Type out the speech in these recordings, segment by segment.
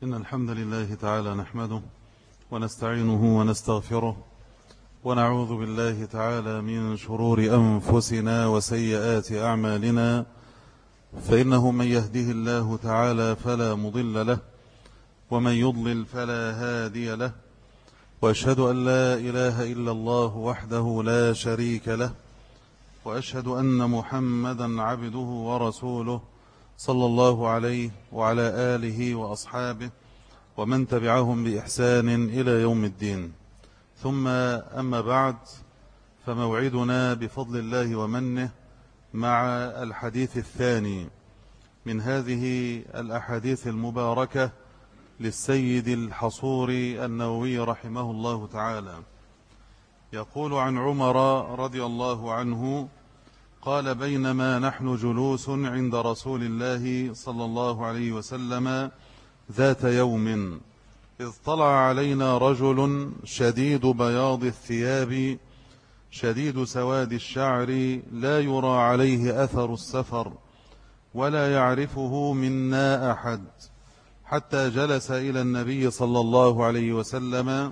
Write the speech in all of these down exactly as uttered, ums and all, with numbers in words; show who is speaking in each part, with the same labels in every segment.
Speaker 1: إن الحمد لله تعالى نحمده ونستعينه ونستغفره ونعوذ بالله تعالى من شرور أنفسنا وسيئات أعمالنا، فإنه من يهده الله تعالى فلا مضل له ومن يضلل فلا هادي له، وأشهد أن لا إله إلا الله وحده لا شريك له، وأشهد أن محمدا عبده ورسوله صلى الله عليه وعلى آله وأصحابه ومن تبعهم بإحسان إلى يوم الدين. ثم أما بعد، فموعدنا بفضل الله ومنه مع الحديث الثاني من هذه الأحاديث المباركة للسيد الحصوري النووي رحمه الله تعالى. يقول عن عمر رضي الله عنه قال: بينما نحن جلوس عند رسول الله صلى الله عليه وسلم ذات يوم، إذ طلع علينا رجل شديد بياض الثياب شديد سواد الشعر، لا يرى عليه أثر السفر ولا يعرفه منا أحد، حتى جلس إلى النبي صلى الله عليه وسلم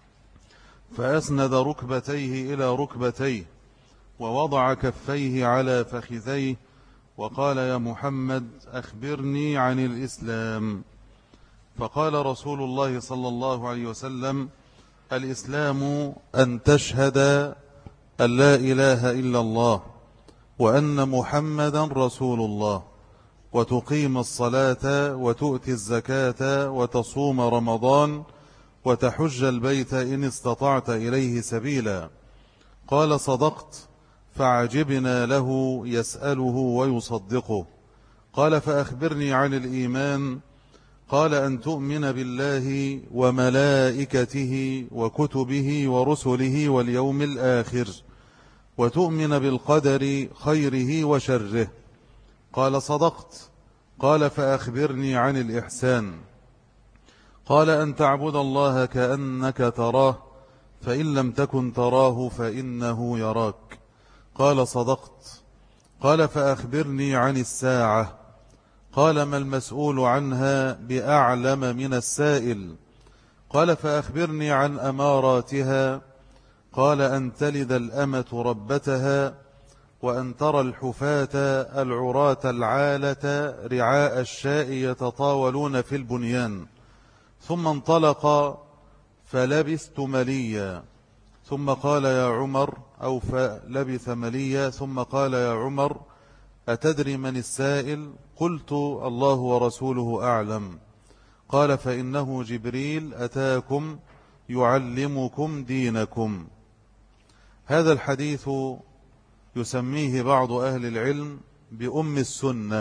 Speaker 1: فأسند ركبتيه إلى ركبتيه ووضع كفيه على فخذيه وقال: يا محمد أخبرني عن الإسلام. فقال رسول الله صلى الله عليه وسلم: الإسلام أن تشهد أن لا إله إلا الله وأن محمدا رسول الله، وتقيم الصلاة وتؤتي الزكاة وتصوم رمضان وتحج البيت إن استطعت إليه سبيلا. قال: صدقت. فعجبنا له يسأله ويصدقه. قال: فأخبرني عن الإيمان. قال: أن تؤمن بالله وملائكته وكتبه ورسله واليوم الآخر، وتؤمن بالقدر خيره وشره. قال: صدقت. قال: فأخبرني عن الإحسان. قال: أن تعبد الله كأنك تراه، فإن لم تكن تراه فإنه يراك. قال: صدقت. قال: فأخبرني عن الساعة. قال: ما المسؤول عنها بأعلم من السائل. قال: فأخبرني عن أماراتها. قال: أن تلد الأمة ربتها، وأن ترى الحفاة العراة العالة رعاء الشاء يتطاولون في البنيان. ثم انطلق فلبثت مليا، ثم قال: يا عمر، أو فلبث مليا ثم قال: يا عمر، أتدري من السائل؟ قلت: الله ورسوله أعلم. قال: فإنه جبريل أتاكم يعلمكم دينكم. هذا الحديث يسميه بعض أهل العلم بأم السنة،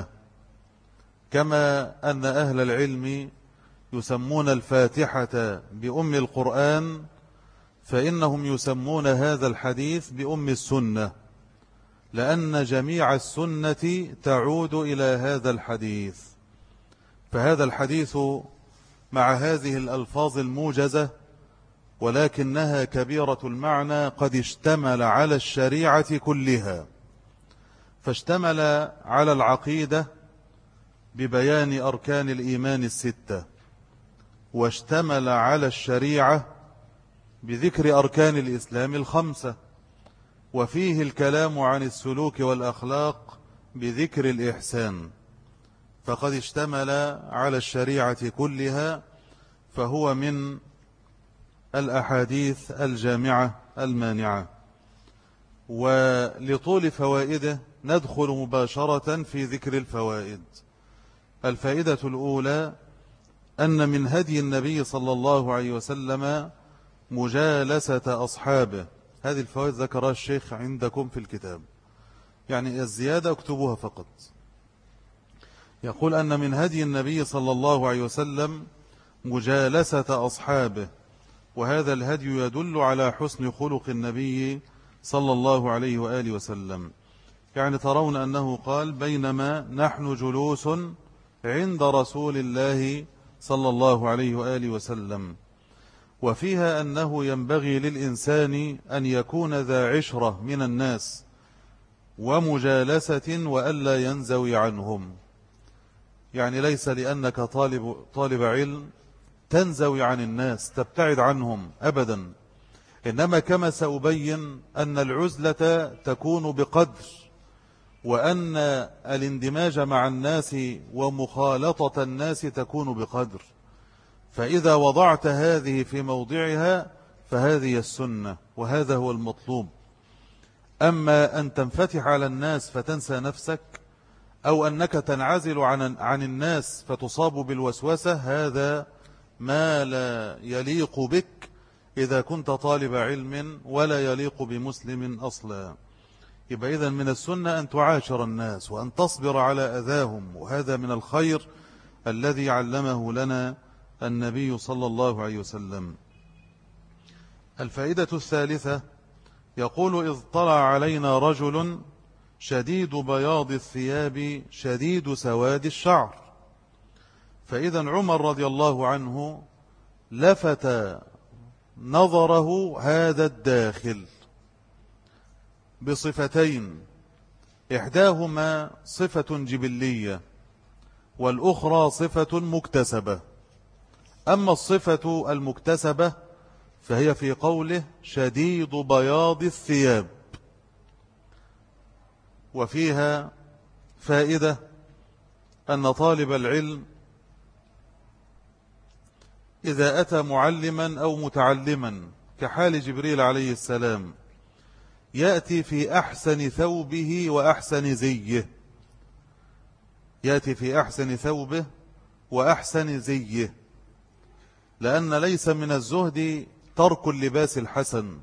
Speaker 1: كما أن أهل العلم يسمون الفاتحة بأم القرآن، فإنهم يسمون هذا الحديث بأم السنة، لأن جميع السنة تعود إلى هذا الحديث. فهذا الحديث مع هذه الألفاظ الموجزة ولكنها كبيرة المعنى قد اشتمل على الشريعة كلها، فاشتمل على العقيدة ببيان أركان الإيمان الستة، واشتمل على الشريعة بذكر أركان الإسلام الخمسة، وفيه الكلام عن السلوك والأخلاق بذكر الإحسان، فقد اشتمل على الشريعة كلها، فهو من الأحاديث الجامعة المانعة. ولطول فوائده ندخل مباشرة في ذكر الفوائد. الفائدة الأولى أن من هدي النبي صلى الله عليه وسلم مجالسة أصحابه. هذه الفوائد ذكرها الشيخ عندكم في الكتاب، يعني الزيادة اكتبوها فقط. يقول أن من هدي النبي صلى الله عليه وسلم مجالسة أصحابه، وهذا الهدي يدل على حسن خلق النبي صلى الله عليه وآله وسلم. يعني ترون أنه قال: بينما نحن جلوس عند رسول الله صلى الله عليه وآله وسلم، وفيها أنه ينبغي للإنسان أن يكون ذا عشرة من الناس ومجالسة وألا ينزوي عنهم. يعني ليس لأنك طالب, طالب علم تنزوي عن الناس تبتعد عنهم أبدا، إنما كما سأبين أن العزلة تكون بقدر، وأن الاندماج مع الناس ومخالطة الناس تكون بقدر. فإذا وضعت هذه في موضعها فهذه السنة وهذا هو المطلوب. أما أن تنفتح على الناس فتنسى نفسك، أو أنك تنعزل عن عن الناس فتصاب بالوسوسة، هذا ما لا يليق بك إذا كنت طالب علم، ولا يليق بمسلم أصلا. يبقى إذن من السنة أن تعاشر الناس وأن تصبر على أذاهم، وهذا من الخير الذي علمه لنا النبي صلى الله عليه وسلم. الفائدة الثالثة، يقول: إذ طلع علينا رجل شديد بياض الثياب شديد سواد الشعر. فإذا عمر رضي الله عنه لفت نظره هذا الداخل بصفتين، إحداهما صفة جبلية والأخرى صفة مكتسبة. أما الصفة المكتسبة فهي في قوله شديد بياض الثياب، وفيها فائدة أن طالب العلم إذا أتى معلما أو متعلما كحال جبريل عليه السلام يأتي في أحسن ثوبه وأحسن زيه، يأتي في أحسن ثوبه وأحسن زيه، لأن ليس من الزهد ترك اللباس الحسن،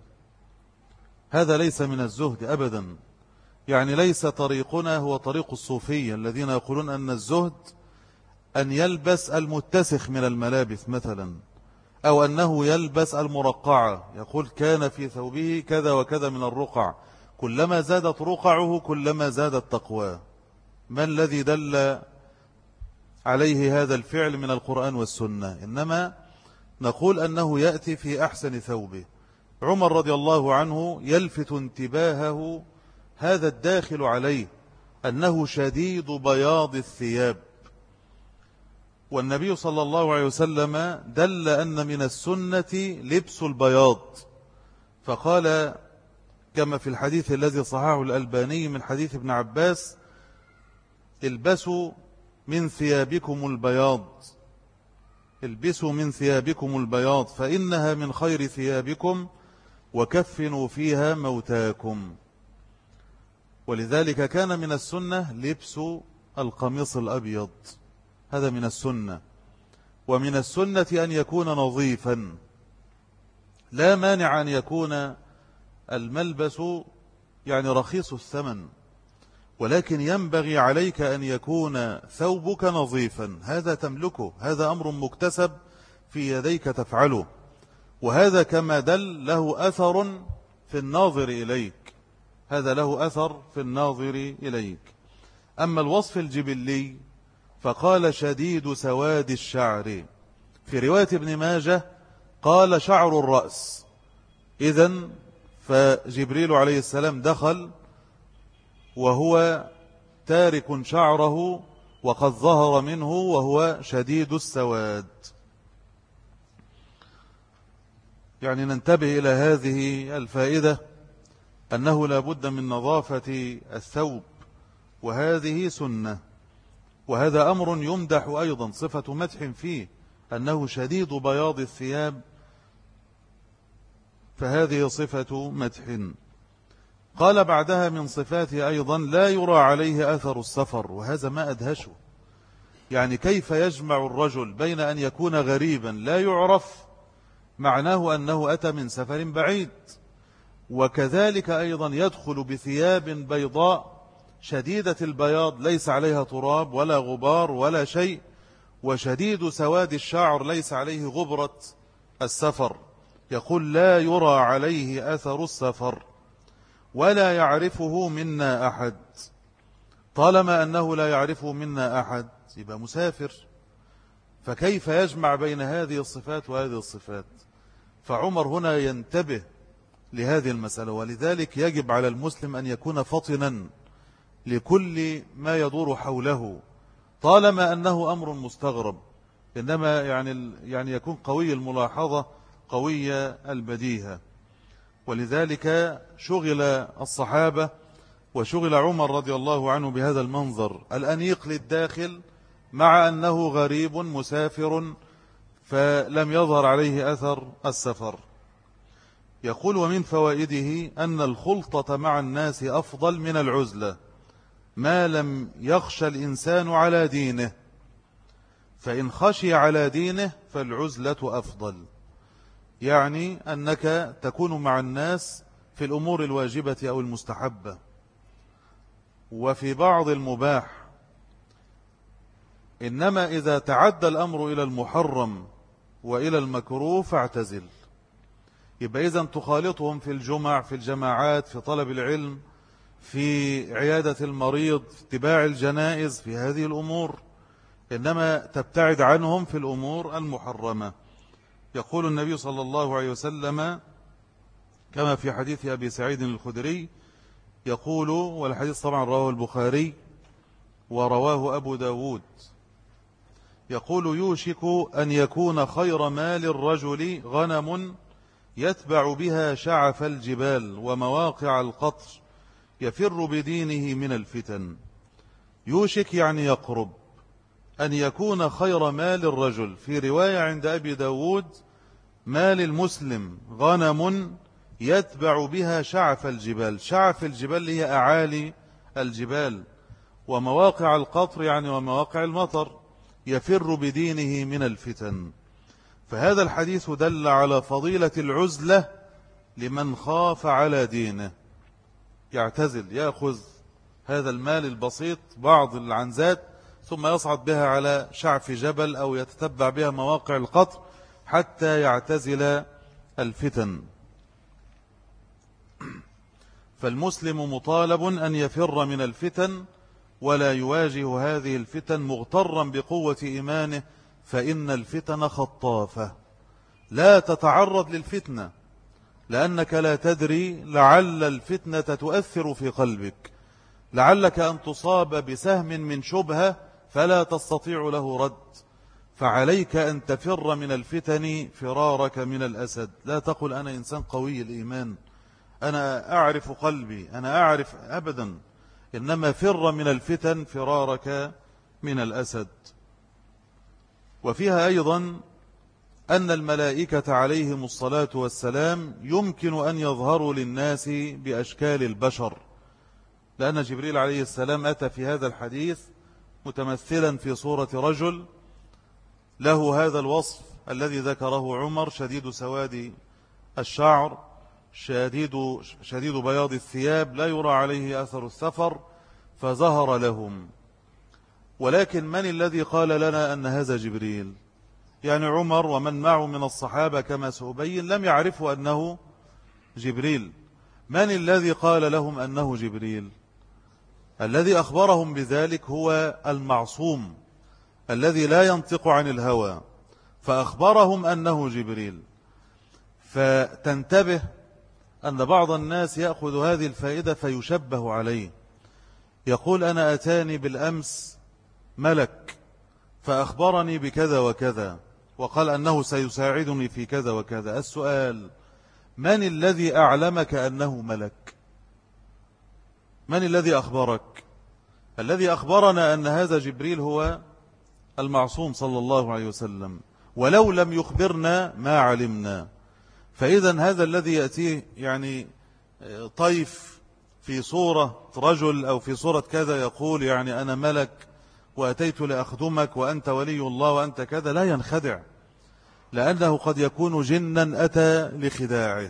Speaker 1: هذا ليس من الزهد أبدا. يعني ليس طريقنا هو طريق الصوفية الذين يقولون أن الزهد أن يلبس المتسخ من الملابس مثلا، أو أنه يلبس المرقعة، يقول كان في ثوبه كذا وكذا من الرقع، كلما زادت رقعه كلما زادت تقواه. ما الذي دل عليه هذا الفعل من القرآن والسنة؟ إنما نقول أنه يأتي في أحسن ثوبه. عمر رضي الله عنه يلفت انتباهه هذا الداخل عليه أنه شديد بياض الثياب، والنبي صلى الله عليه وسلم دل أن من السنة لبس البياض، فقال كما في الحديث الذي صححه الألباني من حديث ابن عباس: البسوا من ثيابكم البياض، البسوا من ثيابكم البياض فإنها من خير ثيابكم وكفنوا فيها موتاكم. ولذلك كان من السنة لبس القميص الأبيض، هذا من السنة. ومن السنة أن يكون نظيفا، لا مانع أن يكون الملبس يعني رخيص الثمن، ولكن ينبغي عليك أن يكون ثوبك نظيفا، هذا تملكه، هذا أمر مكتسب في يديك تفعله، وهذا كما دل له أثر في الناظر إليك، هذا له أثر في الناظر إليك. أما الوصف الجبلي فقال شديد سواد الشعر، في رواية ابن ماجه قال شعر الرأس. إذن فجبريل عليه السلام دخل وهو تارك شعره وقد ظهر منه وهو شديد السواد. يعني ننتبه إلى هذه الفائدة، أنه لا بد من نظافة الثوب، وهذه سنة، وهذا أمر يمدح أيضا، صفة مدح فيه أنه شديد بياض الثياب، فهذه صفة مدح. قال بعدها من صفاته أيضا لا يرى عليه أثر السفر، وهذا ما أدهشه. يعني كيف يجمع الرجل بين أن يكون غريبا لا يعرف، معناه أنه أتى من سفر بعيد، وكذلك أيضا يدخل بثياب بيضاء شديدة البياض ليس عليها تراب ولا غبار ولا شيء، وشديد سواد الشعر ليس عليه غبرة السفر. يقول لا يرى عليه أثر السفر ولا يعرفه منا أحد. طالما أنه لا يعرفه منا أحد يبقى مسافر، فكيف يجمع بين هذه الصفات وهذه الصفات؟ فعمر هنا ينتبه لهذه المسألة، ولذلك يجب على المسلم أن يكون فطنا لكل ما يدور حوله. طالما أنه أمر مستغرب، إنما يعني يعني يكون قوي الملاحظة قوي البديهة. ولذلك شغل الصحابة وشغل عمر رضي الله عنه بهذا المنظر الأنيق للداخل، مع أنه غريب مسافر فلم يظهر عليه أثر السفر. يقول: ومن فوائده أن الخلطة مع الناس أفضل من العزلة ما لم يخشى الإنسان على دينه، فإن خشي على دينه فالعزلة أفضل. يعني أنك تكون مع الناس في الأمور الواجبة أو المستحبة، وفي بعض المباح، إنما إذا تعدى الأمر إلى المحرم وإلى المكروه فاعتزل. يبقى إذن تخالطهم في الجمع، في الجماعات، في طلب العلم، في عيادة المريض، في اتباع الجنائز، في هذه الأمور، إنما تبتعد عنهم في الأمور المحرمة. يقول النبي صلى الله عليه وسلم كما في حديث أبي سعيد الخدري، يقول، والحديث طبعا رواه البخاري ورواه أبو داود، يقول: يوشك أن يكون خير مال الرجل غنم يتبع بها شعف الجبال ومواقع القطر يفر بدينه من الفتن. يوشك يعني يقرب أن يكون خير مال الرجل، في رواية عند أبي داود مال المسلم غنم يتبع بها شعف الجبال. شعف الجبال هي أعالي الجبال، ومواقع القطر يعني ومواقع المطر، يفر بدينه من الفتن. فهذا الحديث دل على فضيلة العزلة لمن خاف على دينه، يعتزل، يأخذ هذا المال البسيط بعض العنزات ثم يصعد بها على شعف جبل أو يتتبع بها مواقع القطر حتى يعتزل الفتن. فالمسلم مطالب أن يفر من الفتن ولا يواجه هذه الفتن مغترا بقوة إيمانه، فإن الفتن خطافة. لا تتعرض للفتنة لأنك لا تدري، لعل الفتنة تؤثر في قلبك، لعلك أن تصاب بسهم من شبهة فلا تستطيع له رد، فعليك أن تفر من الفتن فرارك من الأسد. لا تقل أنا إنسان قوي الإيمان، أنا أعرف قلبي، أنا أعرف، أبدا، إنما فر من الفتن فرارك من الأسد. وفيها أيضا أن الملائكة عليهم الصلاة والسلام يمكن أن يظهروا للناس بأشكال البشر، لأن جبريل عليه السلام أتى في هذا الحديث متمثلا في صورة رجل له هذا الوصف الذي ذكره عمر: شديد سواد الشعر، شديد, شديد بياض الثياب، لا يرى عليه أثر السفر، فظهر لهم. ولكن من الذي قال لنا أن هذا جبريل؟ يعني عمر ومن معه من الصحابة كما سأبين لم يعرفوا أنه جبريل. من الذي قال لهم أنه جبريل؟ الذي أخبرهم بذلك هو المعصوم الذي لا ينطق عن الهوى، فأخبرهم أنه جبريل. فتنتبه أن بعض الناس يأخذ هذه الفائدة فيشبه عليه، يقول: أنا أتاني بالأمس ملك فأخبرني بكذا وكذا وقال أنه سيساعدني في كذا وكذا. السؤال: من الذي أعلمك أنه ملك؟ من الذي أخبرك؟ الذي أخبرنا أن هذا جبريل هو المعصوم صلى الله عليه وسلم، ولو لم يخبرنا ما علمنا. فإذا هذا الذي يأتيه يعني طيف في صورة رجل أو في صورة كذا يقول يعني أنا ملك وأتيت لأخدمك وأنت ولي الله وأنت كذا، لا ينخدع، لأنه قد يكون جنا أتى لخداعه.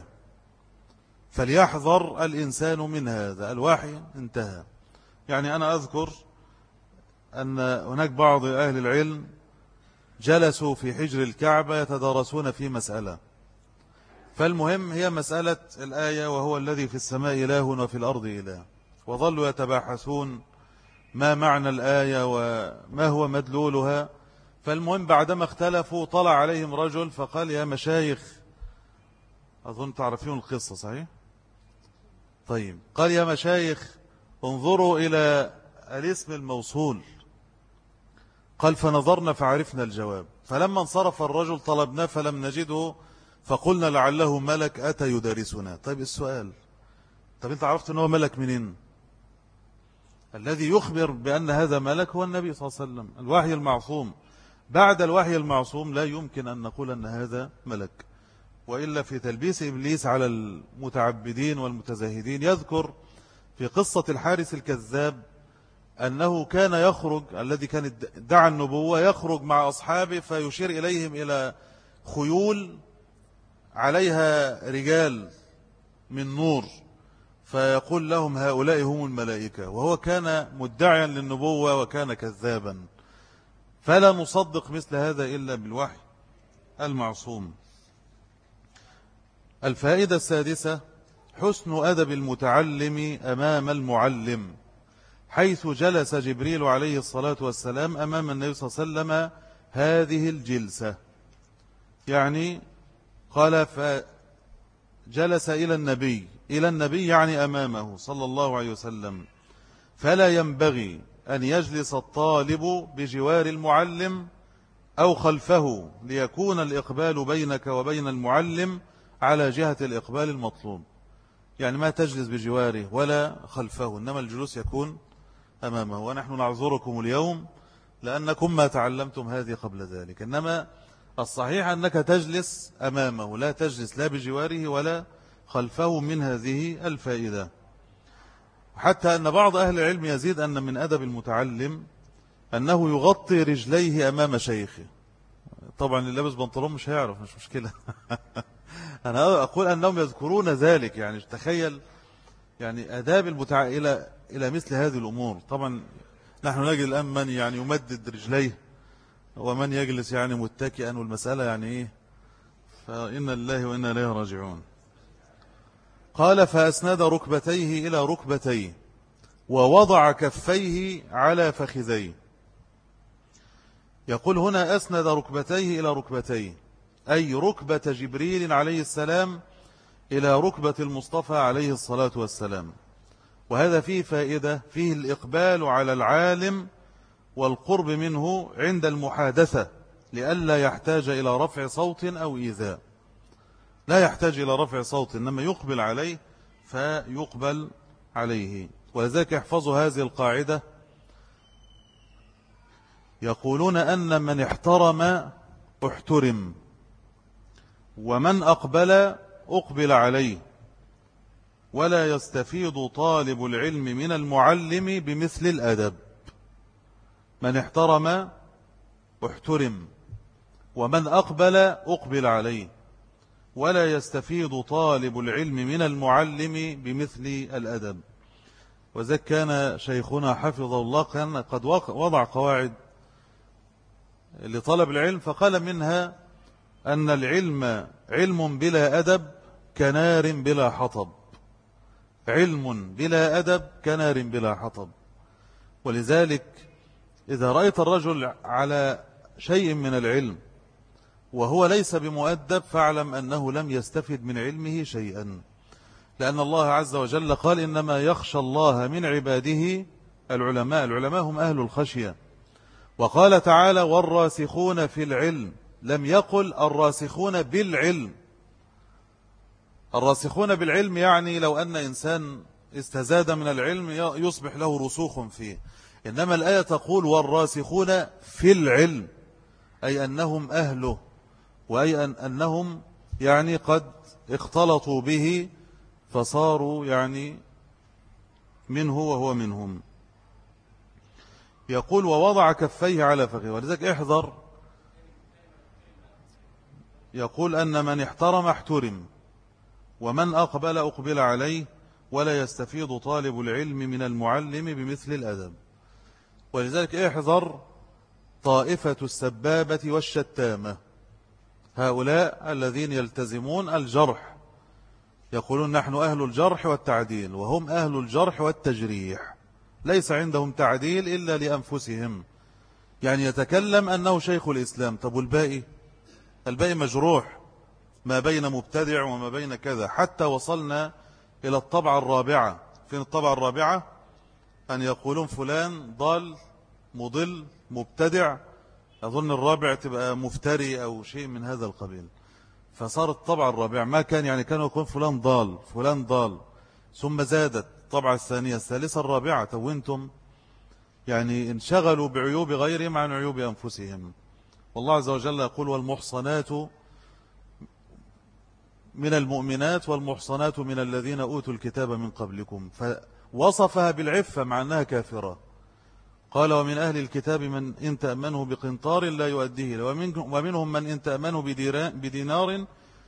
Speaker 1: فليحذر الإنسان من هذا. الوحي انتهى. يعني أنا أذكر أن هناك بعض أهل العلم جلسوا في حجر الكعبة يتدارسون في مسألة، فالمهم هي مسألة الآية: وهو الذي في السماء إله وفي الأرض إله، وظلوا يتباحثون ما معنى الآية وما هو مدلولها. فالمهم بعدما اختلفوا طلع عليهم رجل فقال: يا مشايخ، أظن تعرفون القصة صحيح؟ طيب، قال: يا مشايخ انظروا إلى الاسم الموصول، قال فنظرنا فعرفنا الجواب، فلما انصرف الرجل طلبناه فلم نجده فقلنا لعله ملك أتى يدارسنا. طيب السؤال، طب انت عرفت أنه ملك منين؟ الذي يخبر بأن هذا ملك هو النبي صلى الله عليه وسلم، الوحي المعصوم. بعد الوحي المعصوم لا يمكن أن نقول أن هذا ملك. وإلا في تلبيس إبليس على المتعبدين والمتزاهدين يذكر في قصة الحارس الكذاب أنه كان يخرج، الذي كان دعا النبوة، يخرج مع أصحابه فيشير إليهم إلى خيول عليها رجال من نور فيقول لهم هؤلاء هم الملائكة، وهو كان مدعيا للنبوة وكان كذابا. فلا نصدق مثل هذا إلا بالوحي المعصوم. الفائدة السادسة حسن أدب المتعلم أمام المعلم، حيث جلس جبريل عليه الصلاة والسلام أمام النبي صلى الله عليه وسلم هذه الجلسة. يعني قال فجلس إلى النبي، إلى النبي يعني أمامه صلى الله عليه وسلم. فلا ينبغي أن يجلس الطالب بجوار المعلم أو خلفه ليكون الإقبال بينك وبين المعلم على جهة الإقبال المطلوب. يعني ما تجلس بجواره ولا خلفه، إنما الجلوس يكون أمامه. ونحن نعذركم اليوم لأنكم ما تعلمتم هذه قبل ذلك، إنما الصحيح أنك تجلس أمامه، لا تجلس لا بجواره ولا خلفه. من هذه الفائدة حتى أن بعض أهل العلم يزيد أن من أدب المتعلم أنه يغطي رجليه أمام شيخه. طبعا اللي لابس بنطلون مش هيعرف، مش مشكلة. أنا أقول أنهم يذكرون ذلك. يعني تخيل يعني أداب المتع... إلى إلى مثل هذه الأمور. طبعا نحن نجد الآن من يعني يمدد رجليه ومن يجلس يعني متكئا، والمسألة يعني إيه، فإن الله وإنا إليه راجعون. قال فأسند ركبتيه إلى ركبتيه ووضع كفيه على فخذيه. يقول هنا أسند ركبتيه إلى ركبتيه، أي ركبة جبريل عليه السلام إلى ركبة المصطفى عليه الصلاة والسلام. وهذا فيه فائدة، فيه الإقبال على العالم والقرب منه عند المحادثة، لئلا يحتاج إلى رفع صوت أو إيذاء. لا يحتاج إلى رفع صوت، إنما يقبل عليه فيقبل عليه. ولذلك يحفظوا هذه القاعدة، يقولون أن من احترم احترم، ومن أقبل أقبل عليه، ولا يستفيد طالب العلم من المعلم بمثل الأدب. من احترم احترم، ومن أقبل أقبل عليه، ولا يستفيد طالب العلم من المعلم بمثل الأدب. وذلك كان شيخنا حفظه الله كان قد وضع قواعد لطلب العلم، فقال منها أن العلم علم بلا أدب كنار بلا حطب. علم بلا أدب كنار بلا حطب. ولذلك إذا رأيت الرجل على شيء من العلم وهو ليس بمؤدب فاعلم أنه لم يستفد من علمه شيئا، لأن الله عز وجل قال إنما يخشى الله من عباده العلماء. العلماء هم أهل الخشية. وقال تعالى والراسخون في العلم، لم يقل الراسخون بالعلم. الراسخون بالعلم يعني لو أن إنسان استزاد من العلم يصبح له رسوخ فيه، إنما الآية تقول والراسخون في العلم، أي أنهم أهله، وأي أنهم يعني قد اختلطوا به فصاروا يعني منه وهو منهم. يقول ووضع كفيه على فخذه. ولذلك احذر، يقول أن من احترم احترم، ومن أقبل أقبل عليه، ولا يستفيد طالب العلم من المعلم بمثل الأدب. ولذلك احذر طائفة السبابة والشتامة، هؤلاء الذين يلتزمون الجرح، يقولون نحن أهل الجرح والتعديل، وهم أهل الجرح والتجريح، ليس عندهم تعديل إلا لأنفسهم. يعني يتكلم أنه شيخ الإسلام، طب والباقي؟ الباقي مجروح، ما بين مبتدع وما بين كذا، حتى وصلنا إلى الطبعة الرابعة. فين الطبعة الرابعة؟ أن يقولون فلان ضال مضل مبتدع أظن الرابع تبقى مفتري أو شيء من هذا القبيل، فصار الطبع الرابع ما كان، يعني كانوا يقول فلان ضال فلان ضال، ثم زادت الطبعة الثانية الثالثة الرابعة، وانتم يعني انشغلوا بعيوب غيرهم عن عيوب أنفسهم. والله عز وجل يقول والمحصنات من المؤمنات والمحصنات من الذين أوتوا الكتاب من قبلكم، فوصفها بالعفة مع أنها كافرة. قال ومن أهل الكتاب من إن تأمنه بقنطار لا يؤديه، ومنهم من إن تأمنه بدينار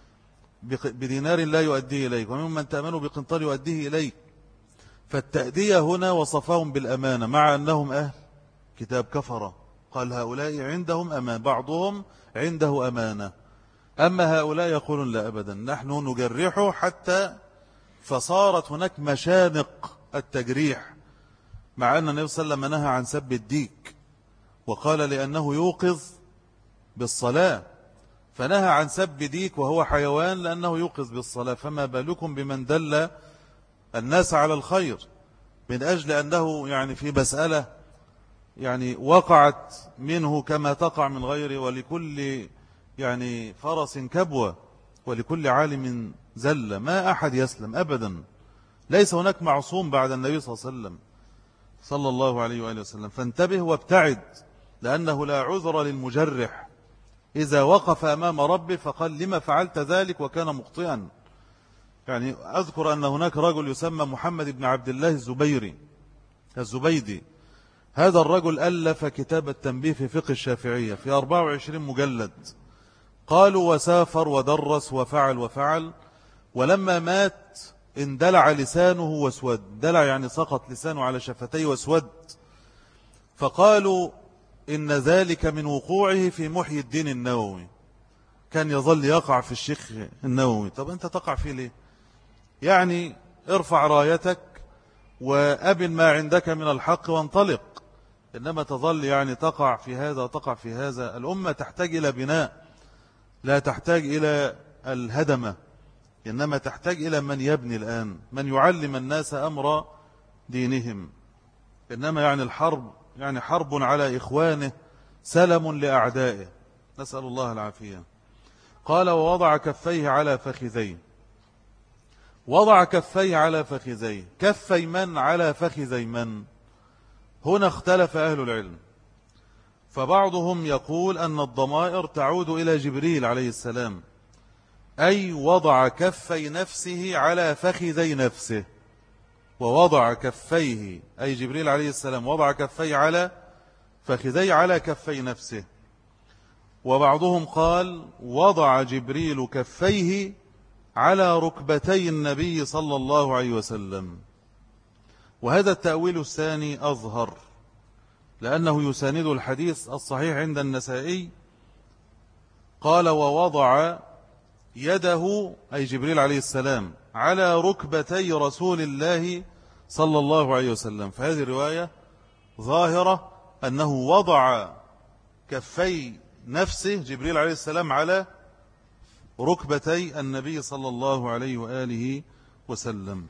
Speaker 1: بدينار لا يؤديه إليك، ومنهم من تأمنه بقنطار يؤديه إليك. فالتأدية هنا وصفهم بالأمانة مع أنهم أهل كتاب كفرة، قال هؤلاء عندهم أمان، بعضهم عنده أمانة. أما هؤلاء يقولون لا أبدا نحن نجرحه، حتى فصارت هناك مشانق التجريح، مع أن النبي صلى الله عليه وسلم نهى عن سب الديك وقال لأنه يوقظ بالصلاة، فنهى عن سب ديك وهو حيوان لأنه يوقظ بالصلاة، فما بالكم بمن دل الناس على الخير من أجل أنه يعني في مسألة يعني وقعت منه كما تقع من غيره، ولكل يعني فرس كبوة ولكل عالم زلة، ما أحد يسلم أبدا، ليس هناك معصوم بعد النبي صلى الله عليه وسلم صلى الله عليه وآله وسلم. فانتبه وابتعد، لأنه لا عذر للمجرح إذا وقف أمام ربه فقال لما فعلت ذلك وكان مخطئا. يعني أذكر أن هناك رجل يسمى محمد بن عبد الله الزبيري الزبيدي، هذا الرجل ألف كتاب التنبيه في فقه الشافعية في أربعة وعشرين مجلد، قالوا وسافر ودرس وفعل وفعل، ولما مات اندلع لسانه واسود، دلع يعني سقط لسانه على شفتيه واسود، فقالوا إن ذلك من وقوعه في محي الدين النووي، كان يظل يقع في الشيخ النووي. طب أنت تقع فيه ليه؟ يعني ارفع رايتك وأبن ما عندك من الحق وانطلق، إنما تظل يعني تقع في هذا تقع في هذا. الأمة تحتاج إلى بناء، لا تحتاج إلى الهدمة، إنما تحتاج إلى من يبني الآن، من يعلم الناس أمر دينهم. إنما يعني الحرب يعني حرب على إخوانه، سلم لأعدائه، نسأل الله العافية. قال ووضع كفيه على فخذيه، وضع كفيه على فخذيه، كفي من على فخذي من؟ هنا اختلف أهل العلم، فبعضهم يقول أن الضمائر تعود إلى جبريل عليه السلام، أي وضع كفي نفسه على فخذي نفسه، ووضع كفيه أي جبريل عليه السلام وضع كفيه على فخذي على كفي نفسه. وبعضهم قال وضع جبريل كفيه على ركبتي النبي صلى الله عليه وسلم، وهذا التأويل الثاني أظهر، لأنه يساند الحديث الصحيح عند النسائي، قال ووضع يده أي جبريل عليه السلام على ركبتي رسول الله صلى الله عليه وسلم. فهذه الرواية ظاهرة أنه وضع كفي نفسه جبريل عليه السلام على ركبتي النبي صلى الله عليه وآله وسلم.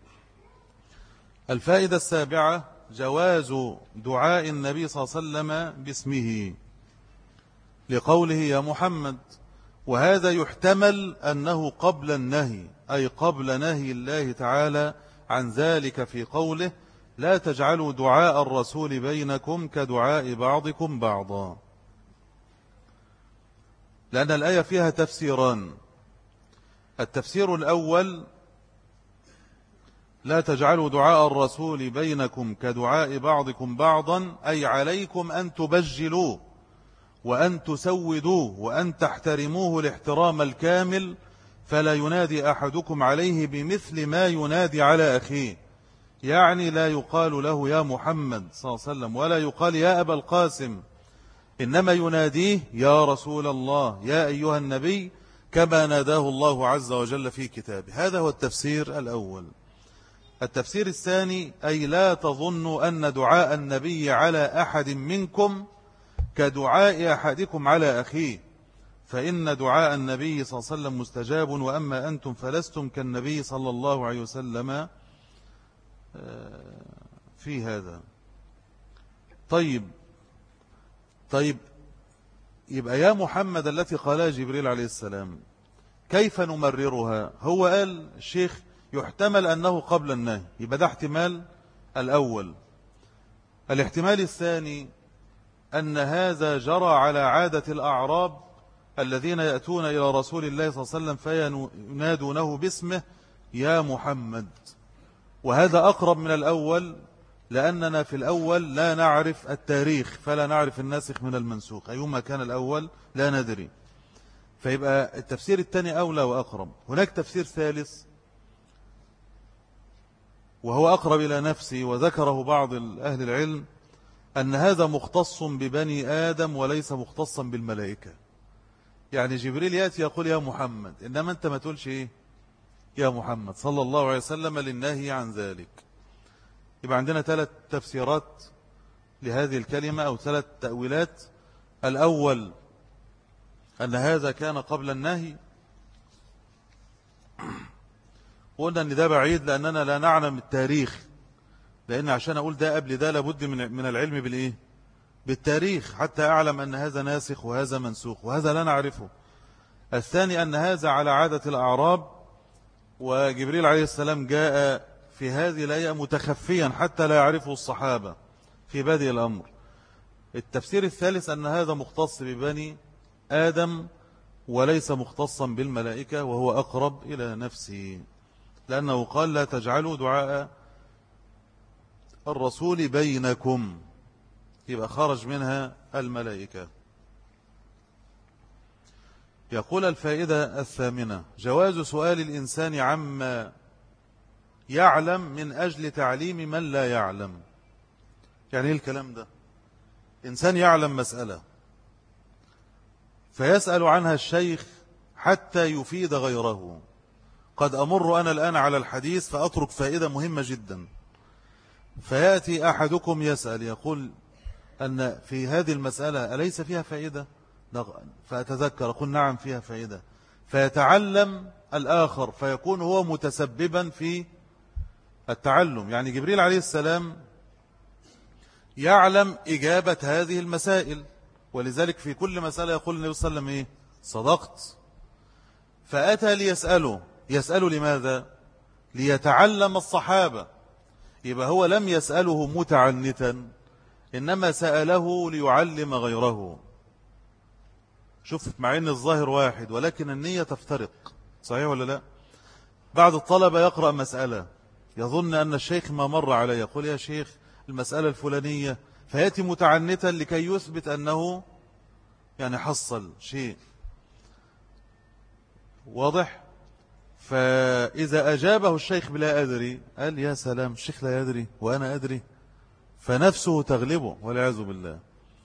Speaker 1: الفائدة السابعة جواز دعاء النبي صلى الله عليه وسلم باسمه لقوله يا محمد، وهذا يحتمل أنه قبل النهي، أي قبل نهي الله تعالى عن ذلك في قوله لا تجعلوا دعاء الرسول بينكم كدعاء بعضكم بعضا، لأن الآية فيها تفسيران. التفسير الأول لا تجعلوا دعاء الرسول بينكم كدعاء بعضكم بعضا، أي عليكم أن تبجلوه وأن تسودوه وأن تحترموه الاحترام الكامل، فلا ينادي أحدكم عليه بمثل ما ينادي على أخيه، يعني لا يقال له يا محمد صلى الله عليه وسلم ولا يقال يا أبا القاسم، إنما يناديه يا رسول الله يا أيها النبي كما ناداه الله عز وجل في كتابه. هذا هو التفسير الأول. التفسير الثاني أي لا تظنوا أن دعاء النبي على أحد منكم كدعاء أحدكم على أخيه، فإن دعاء النبي صلى الله عليه وسلم مستجاب، وأما أنتم فلستم كالنبي صلى الله عليه وسلم في هذا. طيب طيب يبقى يا محمد التي قالها جبريل عليه السلام كيف نمررها؟ هو قال الشيخ يحتمل أنه قبل النهي، يبقى ده احتمال الأول. الاحتمال الثاني أن هذا جرى على عادة الأعراب الذين يأتون إلى رسول الله صلى الله عليه وسلم فينادونه باسمه يا محمد، وهذا أقرب من الأول، لأننا في الأول لا نعرف التاريخ فلا نعرف الناسخ من المنسوخ، أيما كان الأول لا ندري، فيبقى التفسير الثاني أولى وأقرب. هناك تفسير ثالث وهو أقرب إلى نفسي وذكره بعض أهل العلم، أن هذا مختص ببني آدم وليس مختصا بالملائكة. يعني جبريل يأتي يقول يا محمد، إنما أنت ما تقولش إيه يا محمد صلى الله عليه وسلم للنهي عن ذلك. يبقى عندنا ثلاث تفسيرات لهذه الكلمة أو ثلاث تأويلات. الأول أن هذا كان قبل النهي، وقلنا أن ده بعيد لأننا لا نعلم التاريخ، لأن عشان أقول ده قبل ده لابد من من العلم بالإيه؟ بالتاريخ حتى أعلم أن هذا ناسخ وهذا منسوخ، وهذا لا نعرفه. الثاني أن هذا على عادة الأعراب، وجبريل عليه السلام جاء في هذه الآية متخفيا حتى لا يعرفه الصحابة في بادئ الأمر. التفسير الثالث أن هذا مختص ببني آدم وليس مختصا بالملائكة، وهو أقرب إلى نفسه، لأنه قال لا تجعلوا دعاء الرسول بينكم، يبقى خرج منها الملائكة. يقول الفائدة الثامنة جواز سؤال الإنسان عما يعلم من أجل تعليم من لا يعلم. يعني ايه الكلام ده؟ إنسان يعلم مسألة فيسأل عنها الشيخ حتى يفيد غيره. قد أمر أنا الآن على الحديث فأترك فائدة مهمة جدا، فيأتي أحدكم يسأل يقول أن في هذه المسألة أليس فيها فائدة؟ فأتذكر أقول نعم فيها فائدة، فيتعلم الآخر فيكون هو متسببا في التعلم. يعني جبريل عليه السلام يعلم إجابة هذه المسائل، ولذلك في كل مسألة يقول النبي صلى الله عليه وسلم إيه؟ صدقت. فأتى ليسأله، يسأله لماذا؟ ليتعلم الصحابة. يبقى هو لم يسأله متعنتا، إنما سأله ليعلم غيره. شوف، مع أن الظاهر واحد ولكن النية تفترق، صحيح ولا لا؟ بعض الطلبة يقرأ مسألة يظن أن الشيخ ما مر عليه، يقول يا شيخ المسألة الفلانية، فيأتي متعنتا لكي يثبت أنه يعني حصل شيء واضح. فإذا أجابه الشيخ بلا أدري قال يا سلام، الشيخ لا يدري وأنا أدري، فنفسه تغلبه والعياذ بالله.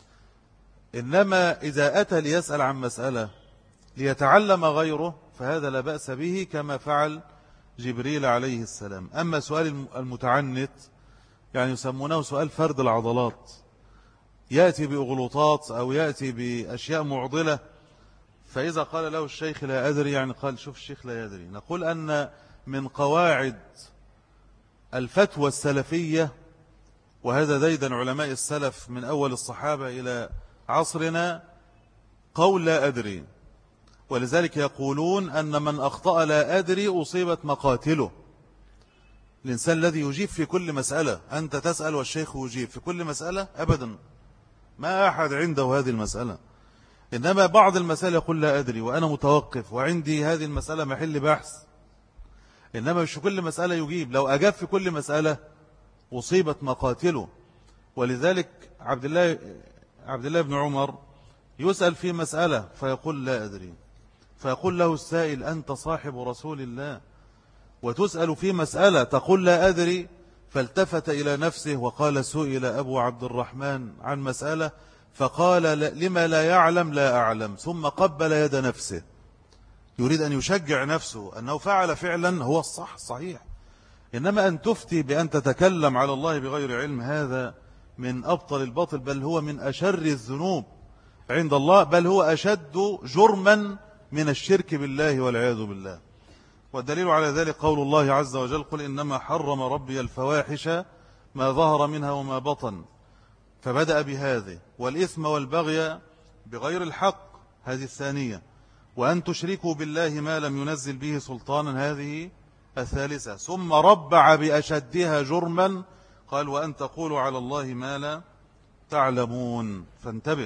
Speaker 1: إنما إذا أتى ليسأل عن مسألة ليتعلم غيره فهذا لا بأس به، كما فعل جبريل عليه السلام. أما سؤال المتعنت يعني يسمونه سؤال فرد العضلات، يأتي بأغلوطات أو يأتي بأشياء معضلة، فإذا قال له الشيخ لا أدري يعني قال شوف الشيخ لا يدري. نقول أن من قواعد الفتوى السلفية، وهذا ديدا علماء السلف من أول الصحابة إلى عصرنا، قول لا أدري. ولذلك يقولون أن من أخطأ لا أدري أصيبت مقاتله. الإنسان الذي يجيب في كل مسألة، أنت تسأل والشيخ يجيب في كل مسألة، أبدا ما أحد عنده هذه المسألة. إنما بعض المسائل يقول لا أدري وأنا متوقف وعندي هذه المسألة محل بحث، إنما مش كل مسألة يجيب. لو أجاب في كل مسألة أصيبت مقاتله. ولذلك عبد الله عبد الله بن عمر يسأل في مسألة فيقول لا أدري، فيقول له السائل أنت صاحب رسول الله وتسأل في مسألة تقول لا أدري؟ فالتفت إلى نفسه وقال سئل أبو عبد الرحمن عن مسألة فقال لما لا يعلم لا أعلم، ثم قبل يد نفسه، يريد أن يشجع نفسه أنه فعل فعلا هو الصح صحيح. إنما أن تفتي بأن تتكلم على الله بغير علم، هذا من أبطل الباطل، بل هو من أشر الذنوب عند الله، بل هو أشد جرما من الشرك بالله والعياذ بالله. والدليل على ذلك قول الله عز وجل قل إنما حرم ربي الفواحش ما ظهر منها وما بطن، فبدأ بهذه والإثم والبغي بغير الحق، هذه الثانية. وأن تشركوا بالله ما لم ينزل به سلطانا، هذه الثالثة. ثم ربع بأشدها جرما، قال وأن تقولوا على الله ما لا تعلمون. فانتبه.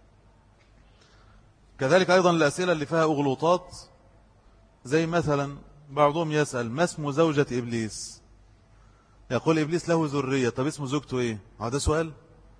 Speaker 1: كذلك أيضا الأسئلة اللي فيها أغلوطات، زي مثلا بعضهم يسأل ما اسم زوجة إبليس؟ يقول إبليس له ذرية، طب اسم زوجته إيه؟ هذا سؤال؟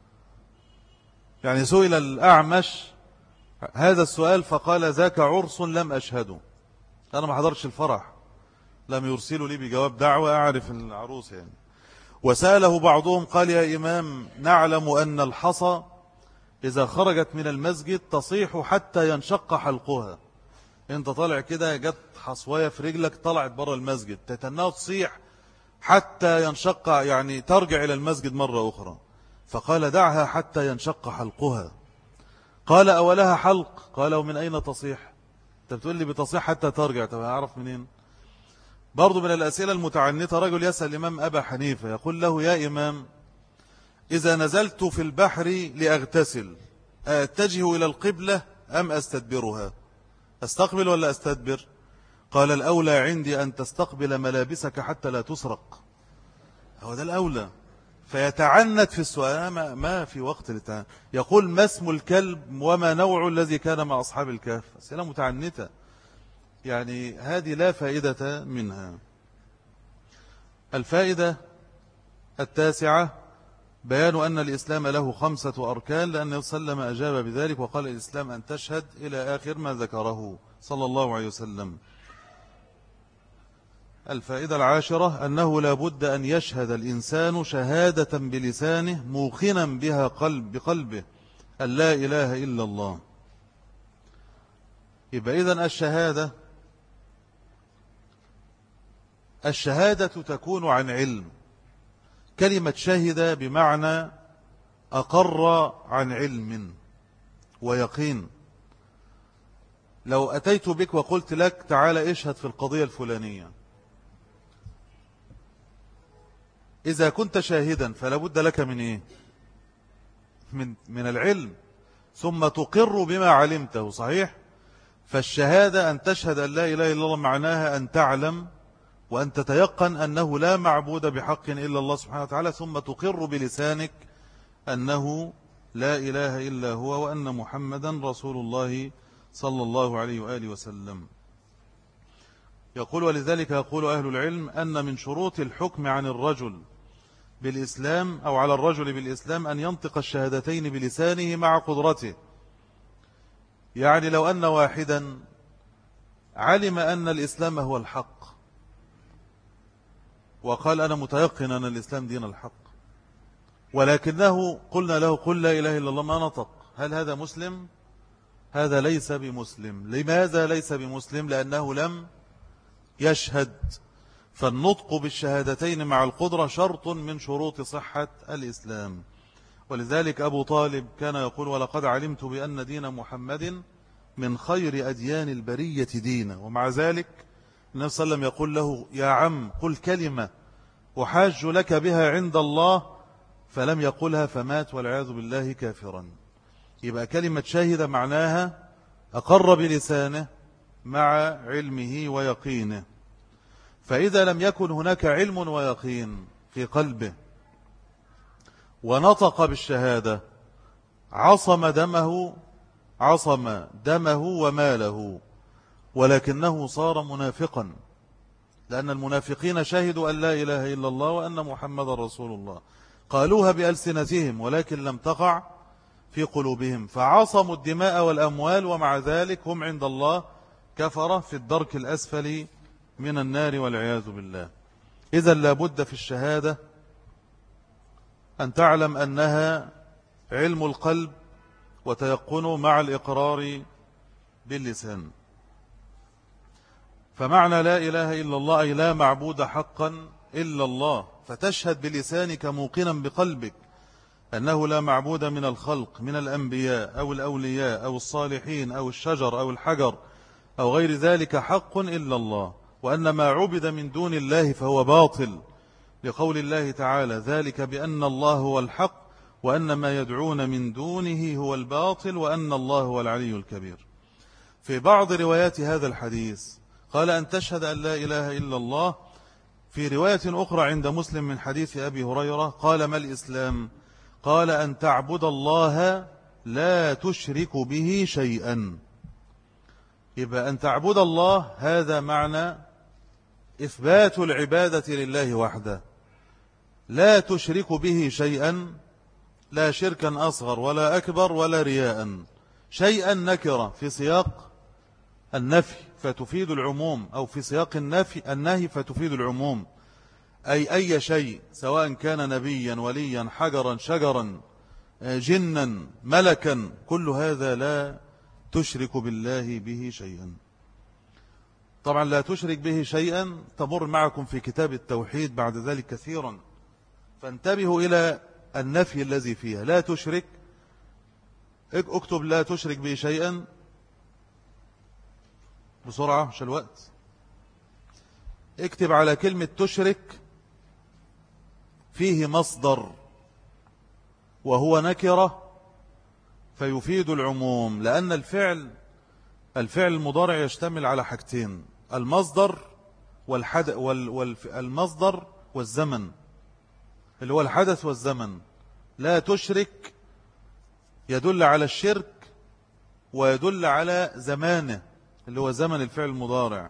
Speaker 1: يعني سئل الأعمش هذا السؤال فقال ذاك عرس لم أشهده، أنا ما حضرتش الفرح، لم يرسلوا لي بجواب دعوة أعرف العروس يعني. وسأله بعضهم قال يا إمام نعلم أن الحصى إذا خرجت من المسجد تصيح حتى ينشق حلقها، انت طالع كده جت حصواية في رجلك طلعت برا المسجد، تتناه تصيح حتى ينشق، يعني ترجع إلى المسجد مرة أخرى. فقال دعها حتى ينشق حلقها. قال أولها حلق؟ قال ومن أين تصيح؟ انت بتقول لي بتصيح حتى ترجع، طب أعرف منين؟ برضو من الأسئلة المتعنتة رجل يسأل الإمام أبا حنيفة يقول له يا إمام إذا نزلت في البحر لأغتسل أتجه إلى القبلة أم أستدبرها؟ أستقبل ولا أستدبر؟ قال الأولى عندي أن تستقبل ملابسك حتى لا تسرق، هو ده الأولى. فيتعنت في السؤال، ما, ما في وقت لتعنت. يقول ما اسم الكلب وما نوع الذي كان مع أصحاب الكهف؟ أسئلة متعنتة، يعني هذه لا فائدة منها. الفائدة التاسعة بيان أن الإسلام له خمسة أركان، لأنه سلم أجاب بذلك وقال الإسلام أن تشهد إلى آخر ما ذكره صلى الله عليه وسلم. الفائدة العاشرة أنه لا بد أن يشهد الإنسان شهادة بلسانه موقنا بها قلب بقلبه أن لا إله إلا الله. يبقى إذن الشهادة الشهادة تكون عن علم. كلمة شهد بمعنى أقر عن علم ويقين. لو أتيت بك وقلت لك تعالى اشهد في القضية الفلانية، إذا كنت شاهدا فلا بد لك من إيه؟ من, من العلم، ثم تقر بما علمته، صحيح؟ فالشهادة أن تشهد أن لا إله إلا الله معناها أن تعلم وأن تتيقن أنه لا معبود بحق إلا الله سبحانه وتعالى، ثم تقر بلسانك أنه لا إله إلا هو وأن محمدا رسول الله صلى الله عليه وآله وسلم. يقول ولذلك يقول أهل العلم أن من شروط الحكم عن الرجل بالإسلام أو على الرجل بالإسلام أن ينطق الشهادتين بلسانه مع قدرته. يعني لو أن واحدا علم أن الإسلام هو الحق وقال أنا متيقن أن الإسلام دين الحق، ولكنه قلنا له قل لا إله إلا الله ما نطق، هل هذا مسلم؟ هذا ليس بمسلم. لماذا ليس بمسلم؟ لأنه لم يشهد. فالنطق بالشهادتين مع القدرة شرط من شروط صحة الإسلام. ولذلك أبو طالب كان يقول ولقد علمت بأن دين محمد من خير أديان البرية دينا، ومع ذلك النبي صلى الله عليه وسلم يقول له يا عم قل كلمة أحاج لك بها عند الله، فلم يقلها فمات والعياذ بالله كافرا. يبقى كلمة شاهد معناها أقر بلسانه مع علمه ويقينه. فإذا لم يكن هناك علم ويقين في قلبه ونطق بالشهادة عصم دمه عصم دمه وماله، ولكنه صار منافقا، لأن المنافقين شهدوا أن لا إله إلا الله وأن محمد رسول الله، قالوها بألسنتهم ولكن لم تقع في قلوبهم، فعصموا الدماء والأموال، ومع ذلك هم عند الله كفرة في الدرك الأسفل من النار والعياذ بالله. إذا لابد في الشهادة أن تعلم أنها علم القلب وتيقنه مع الإقرار باللسان. فمعنى لا إله إلا الله أي لا معبود حقا إلا الله، فتشهد بلسانك موقنا بقلبك أنه لا معبود من الخلق من الأنبياء أو الأولياء أو الصالحين أو الشجر أو الحجر أو غير ذلك حق إلا الله، وأن ما عبد من دون الله فهو باطل، لقول الله تعالى ذلك بأن الله هو الحق وأن ما يدعون من دونه هو الباطل وأن الله هو العلي الكبير. في بعض روايات هذا الحديث قال أن تشهد أن لا إله إلا الله. في رواية أخرى عند مسلم من حديث أبي هريرة قال ما الإسلام؟ قال أن تعبد الله لا تشرك به شيئا. يبقى أن تعبد الله هذا معنى إثبات العبادة لله وحده، لا تشرك به شيئا، لا شركا أصغر ولا أكبر ولا رياء. شيئا نكرة في سياق النفي فتفيد العموم، أو في سياق النفي النهي فتفيد العموم، أي أي شيء سواء كان نبيا وليا حجرا شجرا جنا ملكا، كل هذا لا تشرك بالله به شيئا. طبعا لا تشرك به شيئا تمر معكم في كتاب التوحيد بعد ذلك كثيرا، فانتبهوا إلى النفي الذي فيها لا تشرك. اكتب لا تشرك به شيئا بسرعة مش الوقت. اكتب على كلمة تشرك فيه مصدر وهو نكرة فيفيد العموم، لأن الفعل الفعل المضارع يشتمل على حاجتين: المصدر والحدث والمصدر والزمن، اللي هو الحدث والزمن. لا تشرك يدل على الشرك ويدل على زمانه اللي هو زمن الفعل المضارع.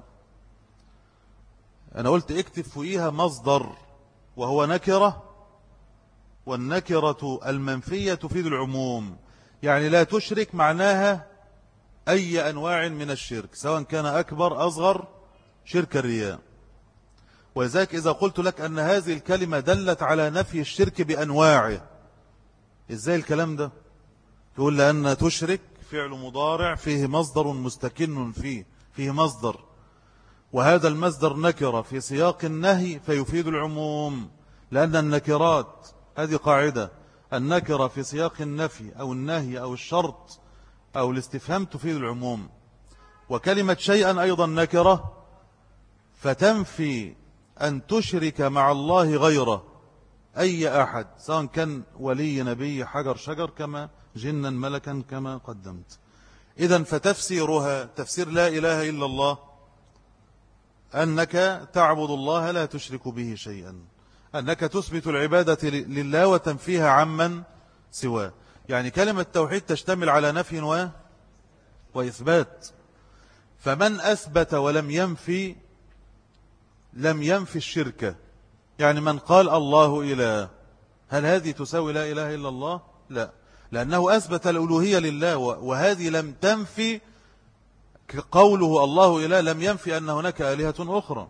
Speaker 1: أنا قلت اكتب فوقيها مصدر وهو نكرة، والنكرة المنفية تفيد العموم. يعني لا تشرك معناها أي أنواع من الشرك سواء كان أكبر أصغر، شرك الرياء. ولذلك إذا قلت لك أن هذه الكلمة دلت على نفي الشرك بأنواعه، إزاي الكلام ده؟ تقول لأن تشرك فعل مضارع فيه مصدر مستكن فيه فيه مصدر، وهذا المصدر نكرة في سياق النهي فيفيد العموم، لأن النكرات هذه قاعدة: النكرة في سياق النفي أو النهي أو الشرط أو الاستفهام تفيد العموم. وكلمة شيئا أيضا نكرة فتنفي أن تشرك مع الله غيره أي أحد، سواء كان ولي نبي حجر شجر كما جنا ملكا كما قدمت. إذن فتفسيرها تفسير لا إله إلا الله أنك تعبد الله لا تشرك به شيئا، أنك تثبت العبادة لله وتنفيها عمن سواه. يعني كلمة توحيد تشتمل على نفي و... وإثبات. فمن أثبت ولم ينفي لم ينفي الشركة. يعني من قال الله إله، هل هذه تساوي لا إله إلا الله؟ لا، لأنه أثبت الألوهية لله، وهذه لم تنفي قوله الله إله، لم ينفي أن هناك آلهة أخرى.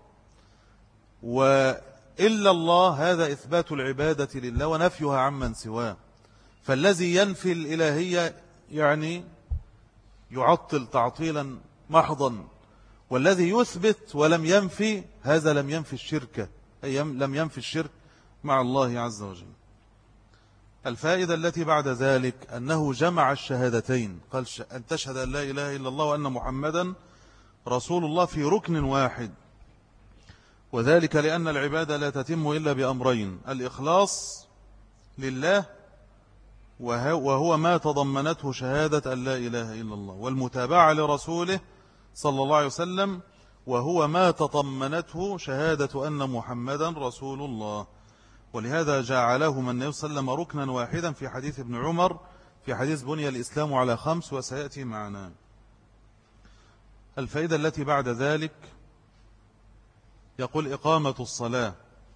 Speaker 1: وإلا الله هذا إثبات العبادة لله ونفيها عمن سواه. فالذي ينفي الإلهية يعني يعطل تعطيلا محضا، والذي يثبت ولم ينفي هذا لم ينفي الشركة، أي لم ينفي الشرك مع الله عز وجل. الفائدة التي بعد ذلك أنه جمع الشهادتين، قال أن تشهد أن لا إله إلا الله وأن محمدا رسول الله في ركن واحد، وذلك لأن العبادة لا تتم إلا بأمرين: الإخلاص لله وهو ما تضمنته شهادة أن لا إله إلا الله، والمتابعة لرسوله صلى الله عليه وسلم وهو ما تضمنته شهادة أن محمدا رسول الله. ولهذا جعلهما النبي صلى الله عليه وسلم ركنا واحدا في حديث ابن عمر، في حديث بني الإسلام على خمس، وسيأتي معنا. الفائدة التي بعد ذلك يقول إقامة الصلاة.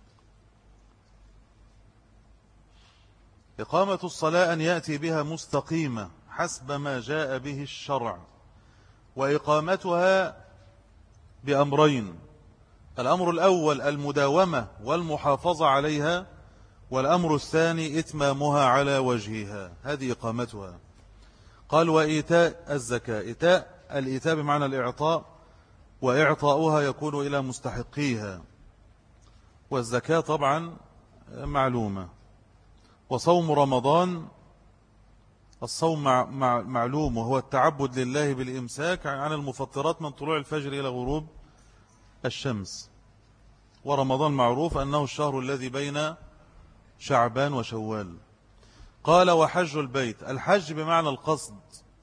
Speaker 1: إقامة الصلاة أن يأتي بها مستقيمة حسب ما جاء به الشرع، وإقامتها بأمرين: الأمر الأول المداومة والمحافظة عليها، والأمر الثاني إتمامها على وجهها، هذه إقامتها. قال وإيتاء الزكاة. إيتاء الإيتاء بمعنى الإعطاء، وإعطاؤها يكون إلى مستحقيها، والزكاة طبعا معلومة. وصوم رمضان، الصوم مع مع معلوم، وهو التعبد لله بالإمساك عن المفطرات من طلوع الفجر إلى غروب الشمس. ورمضان معروف أنه الشهر الذي بين شعبان وشوال. قال وحج البيت. الحج بمعنى القصد،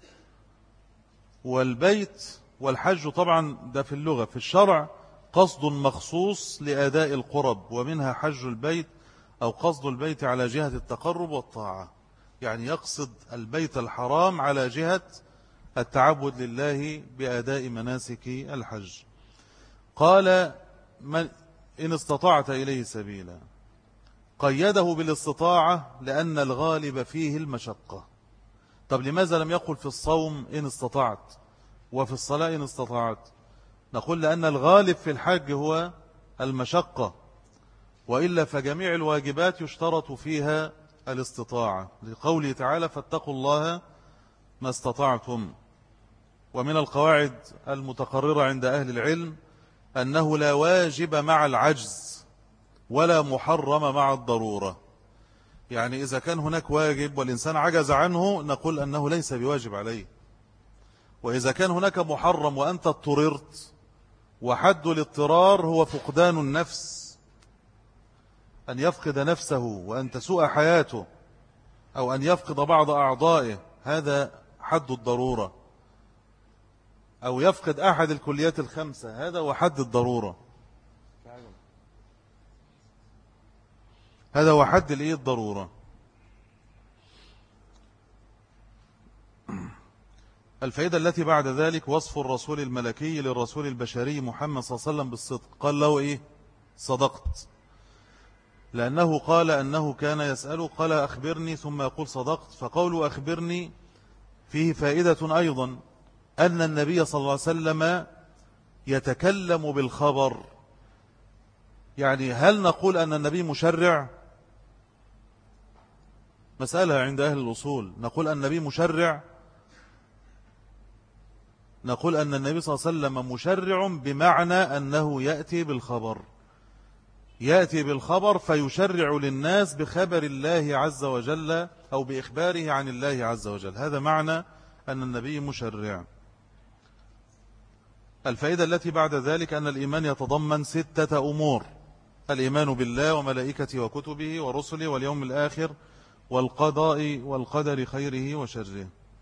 Speaker 1: والبيت والحج طبعا ده في اللغة. في الشرع قصد مخصوص لأداء القرب، ومنها حج البيت أو قصد البيت على جهة التقرب والطاعة، يعني يقصد البيت الحرام على جهة التعبد لله بأداء مناسك الحج. قال من إن استطعت إليه سبيلا، قيده بالاستطاعة لأن الغالب فيه المشقة. طب لماذا لم يقل في الصوم إن استطعت وفي الصلاة إن استطعت؟ نقول لأن الغالب في الحج هو المشقة، وإلا فجميع الواجبات يشترط فيها الاستطاعة، لقوله تعالى فاتقوا الله ما استطعتم. ومن القواعد المتقررة عند أهل العلم أنه لا واجب مع العجز ولا محرم مع الضرورة. يعني إذا كان هناك واجب والإنسان عجز عنه نقول أنه ليس بواجب عليه، وإذا كان هناك محرم وأنت اضطررت، وحد الاضطرار هو فقدان النفس، أن يفقد نفسه وأن تسوء حياته، أو أن يفقد بعض أعضائه، هذا حد الضرورة، أو يفقد أحد الكليات الخمسة، هذا هو حد الضرورة، هذا هو حد الإيه الضرورة. الفائدة التي بعد ذلك وصف الرسول الملكي للرسول البشري محمد صلى الله عليه وسلم بالصدق. قال له إيه؟ صدقت، لأنه قال أنه كان يسأله قال أخبرني ثم يقول صدقت. فقوله أخبرني فيه فائدة أيضا أن النبي صلى الله عليه وسلم يتكلم بالخبر. يعني هل نقول أن النبي مشرع؟ مسألة عند أهل الأصول، نقول أن النبي مشرع؟ نقول أن النبي صلى الله عليه وسلم مشرع بمعنى أنه يأتي بالخبر، يأتي بالخبر فيشرع للناس بخبر الله عز وجل أو بإخباره عن الله عز وجل، هذا معنى أن النبي مشرع. الفائدة التي بعد ذلك أن الإيمان يتضمن ستة أمور: الإيمان بالله وملائكته وكتبه ورسله واليوم الآخر والقضاء والقدر خيره وشره.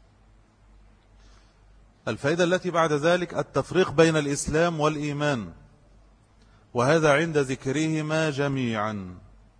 Speaker 1: الفائدة التي بعد ذلك التفريق بين الإسلام والإيمان، وهذا عند ذكرهما جميعا،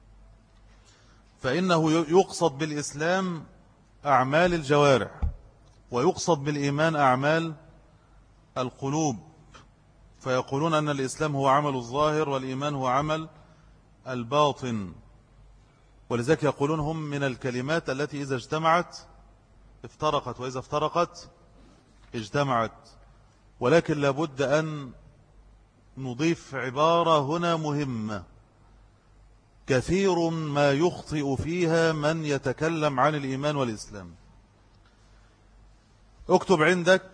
Speaker 1: فإنه يقصد بالإسلام أعمال الجوارح، ويقصد بالإيمان أعمال القلوب، فيقولون أن الإسلام هو عمل الظاهر والإيمان هو عمل الباطن. ولذلك يقولون هم من الكلمات التي إذا اجتمعت افترقت، وإذا افترقت اجتمعت. ولكن لابد أن نضيف عبارة هنا مهمة، كثير ما يخطئ فيها من يتكلم عن الإيمان والإسلام. اكتب عندك: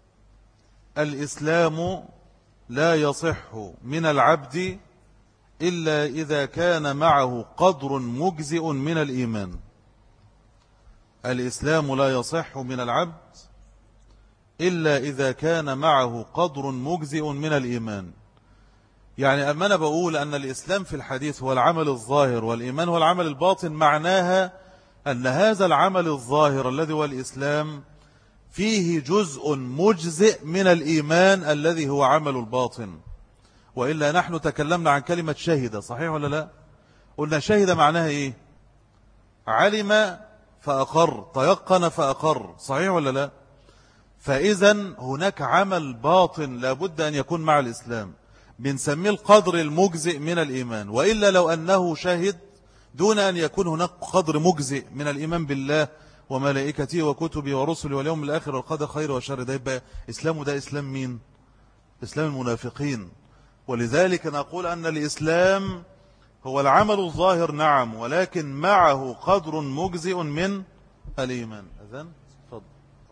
Speaker 1: الإسلام لا يصح من العبد إلا إذا كان معه قدر مجزئ من الإيمان. الإسلام لا يصح من العبد إلا إذا كان معه قدر مجزئ من الإيمان. يعني أما أنا بقول أن الإسلام في الحديث هو العمل الظاهر والإيمان هو العمل الباطن، معناها أن هذا العمل الظاهر الذي هو الإسلام فيه جزء مجزئ من الإيمان الذي هو عمل الباطن. وإلا نحن تكلمنا عن كلمة شهد، صحيح ولا لا؟ قلنا شهد معناها إيه؟ علم فأقر، تيقن فأقر، صحيح ولا لا؟ فإذا هناك عمل باطن لابد أن يكون مع الإسلام، بنسميه القدر المجزئ من الإيمان. وإلا لو أنه شهد دون أن يكون هناك قدر مجزئ من الإيمان بالله وملائكته وكتبه ورسله واليوم الآخر والقدر خير وشر، ده يبقى إسلامه ده إسلام مين؟ إسلام المنافقين. ولذلك نقول أن الإسلام هو العمل الظاهر نعم، ولكن معه قدر مجزئ من الإيمان. أذن فضل.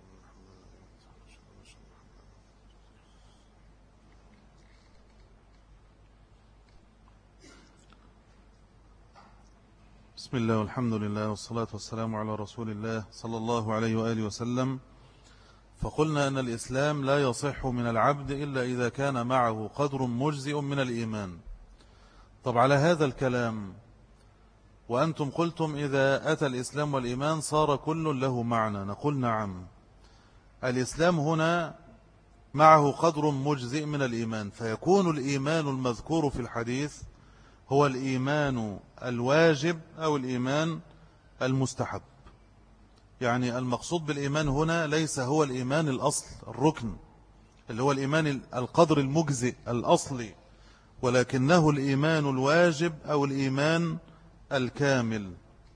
Speaker 1: بسم الله والحمد لله والصلاة والسلام على رسول الله صلى الله عليه وآله وسلم. فقلنا أن الإسلام لا يصح من العبد إلا إذا كان معه قدر مجزئ من الإيمان. طب على هذا الكلام وأنتم قلتم إذا أتى الإسلام والإيمان صار كل له معنى. نقول نعم، الإسلام هنا معه قدر مجزئ من الإيمان، فيكون الإيمان المذكور في الحديث هو الإيمان الواجب أو الإيمان المستحب. يعني المقصود بالإيمان هنا ليس هو الإيمان الأصل الركن اللي هو الإيمان القدر المجزئ الأصلي، ولكنه الإيمان الواجب أو الإيمان الكامل،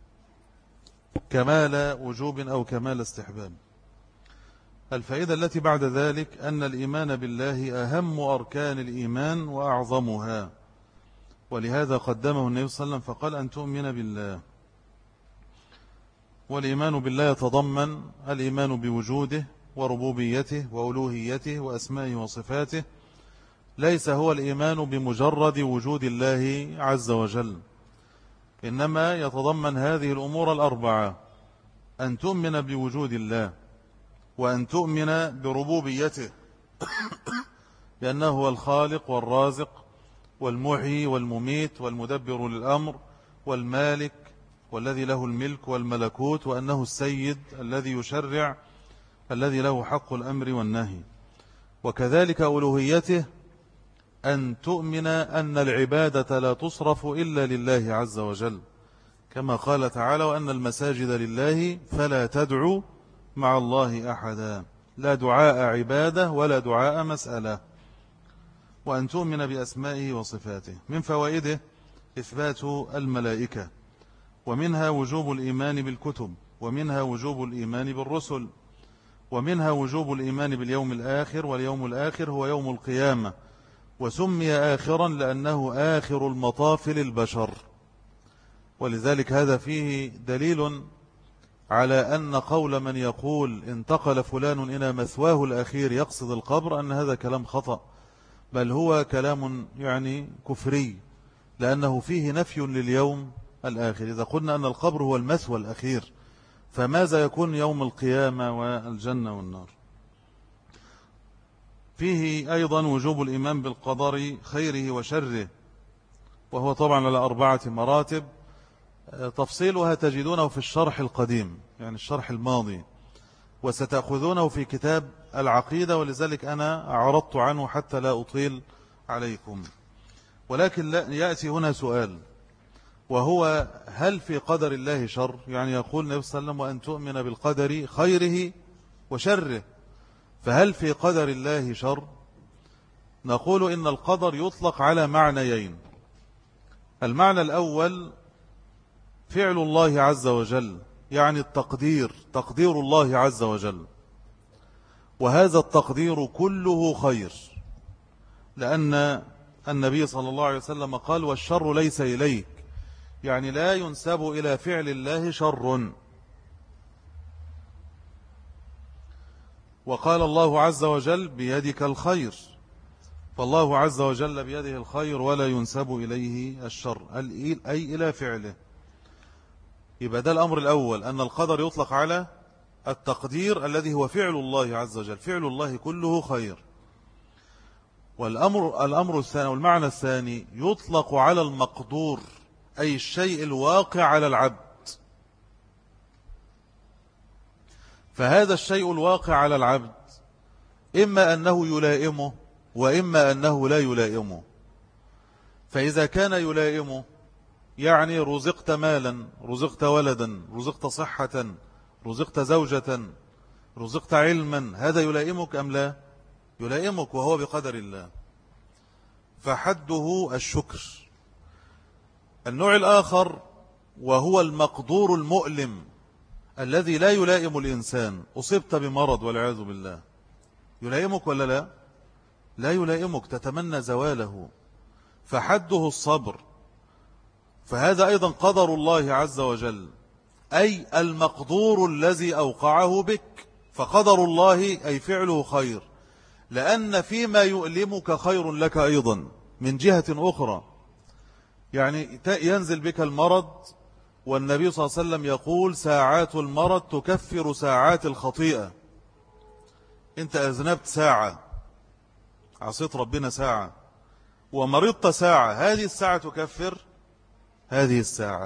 Speaker 1: كمال وجوب أو كمال استحباب. الفائدة التي بعد ذلك أن الإيمان بالله أهم أركان الإيمان وأعظمها، ولهذا قدمه النبي صلى الله عليه وسلم فقال أن تؤمن بالله. والإيمان بالله يتضمن الإيمان بوجوده وربوبيته وألوهيته وأسمائه وصفاته، ليس هو الإيمان بمجرد وجود الله عز وجل، إنما يتضمن هذه الأمور الأربعة: أن تؤمن بوجود الله، وأن تؤمن بربوبيته لأنه هو الخالق والرازق والمحيي والمميت والمدبر للأمر والمالك والذي له الملك والملكوت، وأنه السيد الذي يشرع الذي له حق الأمر والنهي. وكذلك ألوهيته، أن تؤمن أن العبادة لا تصرف إلا لله عز وجل، كما قال تعالى: وأن المساجد لله فلا تدعوا مع الله أحدا. لا دعاء عبادة ولا دعاء مسألة. وأن تؤمن بأسمائه وصفاته. من فوائده إثبات الملائكة، ومنها وجوب الإيمان بالكتب، ومنها وجوب الإيمان بالرسل، ومنها وجوب الإيمان باليوم الآخر، واليوم الآخر هو يوم القيامة، وسمي آخرا لأنه آخر المطاف للبشر. ولذلك هذا فيه دليل على أن قول من يقول انتقل فلان إلى مثواه الأخير يقصد القبر أن هذا كلام خطأ، بل هو كلام يعني كفري، لأنه فيه نفي لليوم الآخر. إذا قلنا أن القبر هو المثوى الأخير، فماذا يكون يوم القيامة والجنة والنار؟ فيه أيضا وجوب الإيمان بالقدر خيره وشره، وهو طبعا على أربعة مراتب، تفصيلها تجدونه في الشرح القديم، يعني الشرح الماضي، وستأخذونه في كتاب العقيدة، ولذلك أنا أعرضت عنه حتى لا أطيل عليكم. ولكن لا يأتي هنا سؤال، وهو: هل في قدر الله شر؟ يعني يقول النبي صلى الله عليه وسلم: وأن تؤمن بالقدر خيره وشره، فهل في قدر الله شر؟ نقول إن القدر يطلق على معنيين. المعنى الأول فعل الله عز وجل، يعني التقدير، تقدير الله عز وجل، وهذا التقدير كله خير، لأن النبي صلى الله عليه وسلم قال: والشر ليس إليك، يعني لا ينسب إلى فعل الله شر. وقال الله عز وجل: بيدك الخير، فالله عز وجل بيده الخير ولا ينسب إليه الشر، أي إلى فعله. يبقى ده الأمر الأول، أن القدر يطلق على التقدير الذي هو فعل الله عز وجل، فعل الله كله خير. والأمر الأمر الثاني والمعنى الثاني يطلق على المقدور، أي الشيء الواقع على العبد. فهذا الشيء الواقع على العبد إما أنه يلائمه وإما أنه لا يلائمه. فإذا كان يلائمه، يعني رزقت مالا، رزقت ولدا، رزقت صحة، رزقت زوجة، رزقت علما، هذا يلائمك أم لا؟ يلائمك، وهو بقدر الله، فحده الشكر. النوع الآخر وهو المقدور المؤلم الذي لا يلائم الإنسان، أصبت بمرض والعياذ بالله، يلائمك ولا لا؟ لا يلائمك، تتمنى زواله، فحده الصبر. فهذا أيضا قدر الله عز وجل، أي المقدور الذي أوقعه بك، فقدر الله أي فعله خير، لأن فيما يؤلمك خير لك أيضا من جهة أخرى. يعني ينزل بك المرض، والنبي صلى الله عليه وسلم يقول: ساعات المرض تكفر ساعات الخطيئة. انت أذنبت ساعة، عصيت ربنا ساعة، ومرضت ساعة، هذه الساعة تكفر هذه الساعة.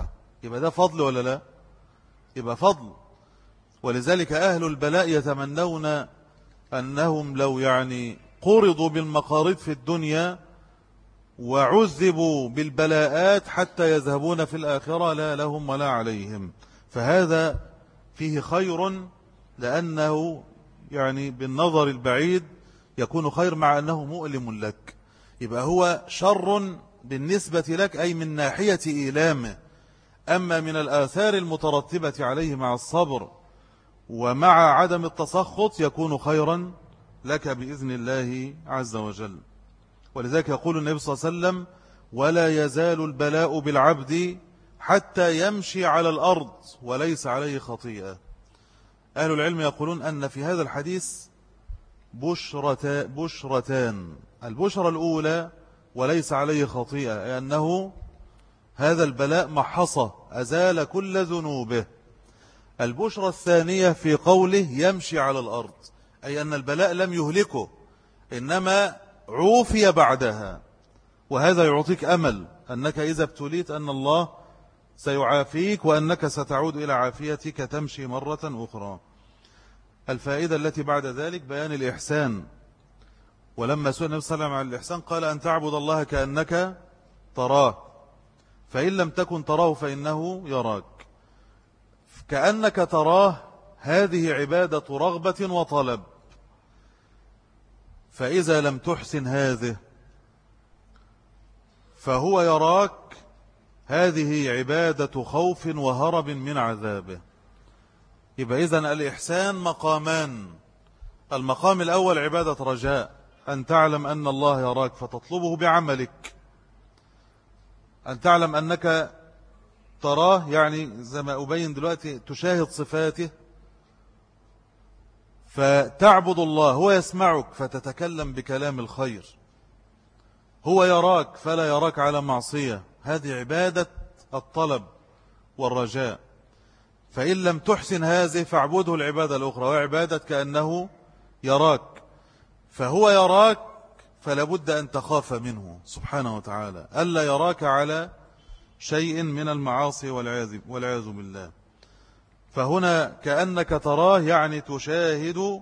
Speaker 1: يبقى ده فضل ولا لا؟ يبقى فضل. ولذلك أهل البلاء يتمنون أنهم لو يعني قرضوا بالمقارض في الدنيا وعذبوا بالبلاءات حتى يذهبون في الآخرة لا لهم ولا عليهم. فهذا فيه خير، لأنه يعني بالنظر البعيد يكون خير مع أنه مؤلم لك. يبقى هو شر بالنسبة لك، أي من ناحية إيلامه. أما من الآثار المترتبة عليه مع الصبر ومع عدم التسخط يكون خيرا لك بإذن الله عز وجل. ولذلك يقول النبي صلى الله عليه وسلم: ولا يزال البلاء بالعبد حتى يمشي على الأرض وليس عليه خطيئة. أهل العلم يقولون أن في هذا الحديث بشرتا بشرتان. البشرة الأولى وليس عليه خطيئة، لأنه هذا البلاء محصة أزال كل ذنوبه. البشرة الثانية في قوله يمشي على الأرض، أي أن البلاء لم يهلكه إنما عوفي بعدها. وهذا يعطيك أمل أنك إذا ابتليت أن الله سيعافيك وأنك ستعود إلى عافيتك تمشي مرة أخرى. الفائدة التي بعد ذلك بيان الإحسان. ولما سئل النبي صلى الله عليه وسلم عن الإحسان قال: أن تعبد الله كأنك تراه فإن لم تكن تراه فإنه يراك. كأنك تراه هذه عبادة رغبة وطلب، فإذا لم تحسن هذه فهو يراك، هذه عبادة خوف وهرب من عذابه. يبقى إذن الإحسان مقامان. المقام الأول عبادة رجاء، أن تعلم أن الله يراك فتطلبه بعملك، أن تعلم أنك تراه، يعني زي ما أبين دلوقتي تشاهد صفاته فتعبد الله. هو يسمعك فتتكلم بكلام الخير، هو يراك فلا يراك على معصية. هذه عبادة الطلب والرجاء. فإن لم تحسن هذه فاعبده العبادة الأخرى، وعبادة كأنه يراك. فهو يراك فلا بد أن تخاف منه سبحانه وتعالى ألا يراك على شيء من المعاصي والعياذ بالله. فهنا كأنك تراه يعني تشاهد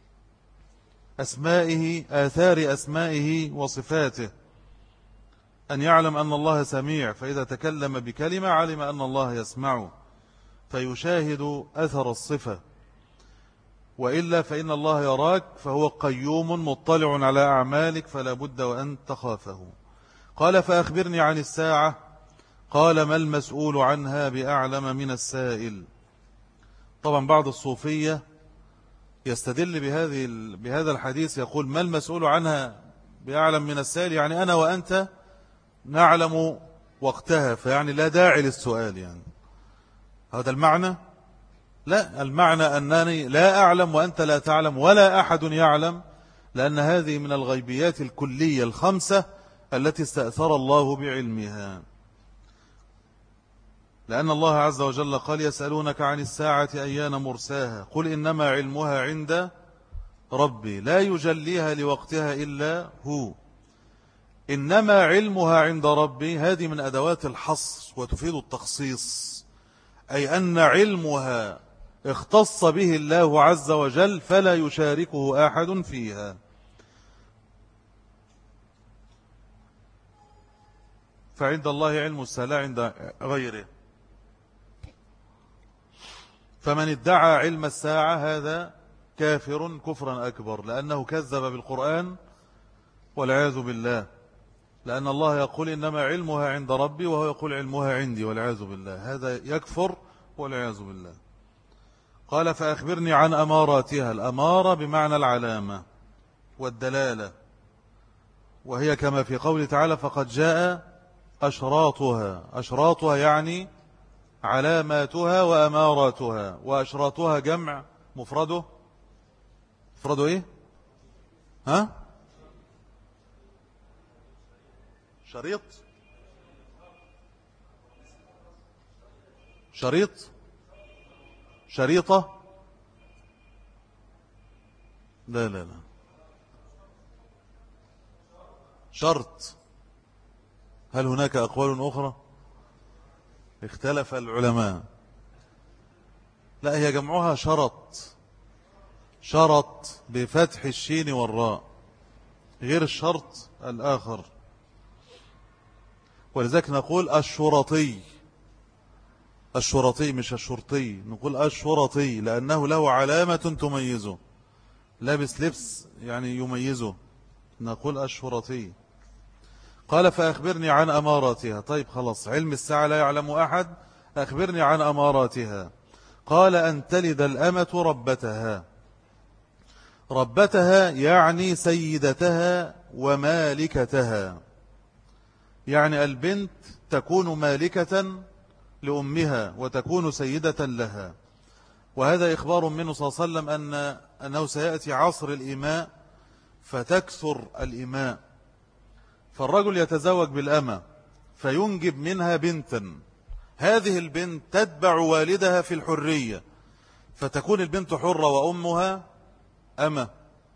Speaker 1: أسمائه، آثار أسمائه وصفاته. أن يعلم أن الله سميع، فإذا تكلم بكلمة علم أن الله يسمعه فيشاهد أثر الصفة. وإلا فإن الله يراك فهو قيوم مطلع على أعمالك فلا بد وأن تخافه. قال: فأخبرني عن الساعة. قال: ما المسؤول عنها بأعلم من السائل. طبعا بعض الصوفية يستدل بهذه بهذا الحديث، يقول: ما المسؤول عنها بأعلم من السائل، يعني أنا وأنت نعلم وقتها، فيعني لا داعي للسؤال. يعني هذا المعنى؟ لا، المعنى أنني لا أعلم وأنت لا تعلم ولا أحد يعلم، لأن هذه من الغيبيات الكلية الخمسة التي استأثر الله بعلمها. لأن الله عز وجل قال: يسألونك عن الساعة أيان مرساها قل إنما علمها عند ربي لا يجليها لوقتها إلا هو. إنما علمها عند ربي هذه من أدوات الحصر وتفيد التخصيص، أي أن علمها اختص به الله عز وجل فلا يشاركه أحد فيها. فعند الله علم الساعة لا عند غيره. فمن ادعى علم الساعة هذا كافر كفرا أكبر، لأنه كذب بالقرآن والعياذ بالله. لأن الله يقول إنما علمها عند ربي وهو يقول علمها عندي والعياذ بالله، هذا يكفر والعياذ بالله. قال: فأخبرني عن أماراتها. الأمارة بمعنى العلامة والدلالة، وهي كما في قوله تعالى: فقد جاء أشراطها. أشراطها يعني علاماتها وأماراتها. وأشراطها جمع مفرده مفرده إيه؟ ها؟ شريط شريط شريطة لا لا لا شرط. هل هناك أقوال أخرى؟ اختلف العلماء. لا، هي جمعها شرط، شرط بفتح الشين والراء غير الشرط الآخر، ولذلك نقول الشرطي، الشرطي مش الشرطي، نقول الشرطي لأنه له علامة تميزه، لابس لبس يعني يميزه، نقول الشرطي. قال فأخبرني عن أماراتها. طيب خلاص، علم الساعة لا يعلم أحد، أخبرني عن أماراتها. قال أن تلد الأمة ربتها. ربتها يعني سيدتها ومالكتها، يعني البنت تكون مالكة لأمها وتكون سيدة لها. وهذا إخبار منه صلى الله عليه وسلم أن أنه سيأتي عصر الإماء فتكثر الإماء، فالرجل يتزوج بالأمة فينجب منها بنتا، هذه البنت تتبع والدها في الحرية، فتكون البنت حرة وأمها أمة،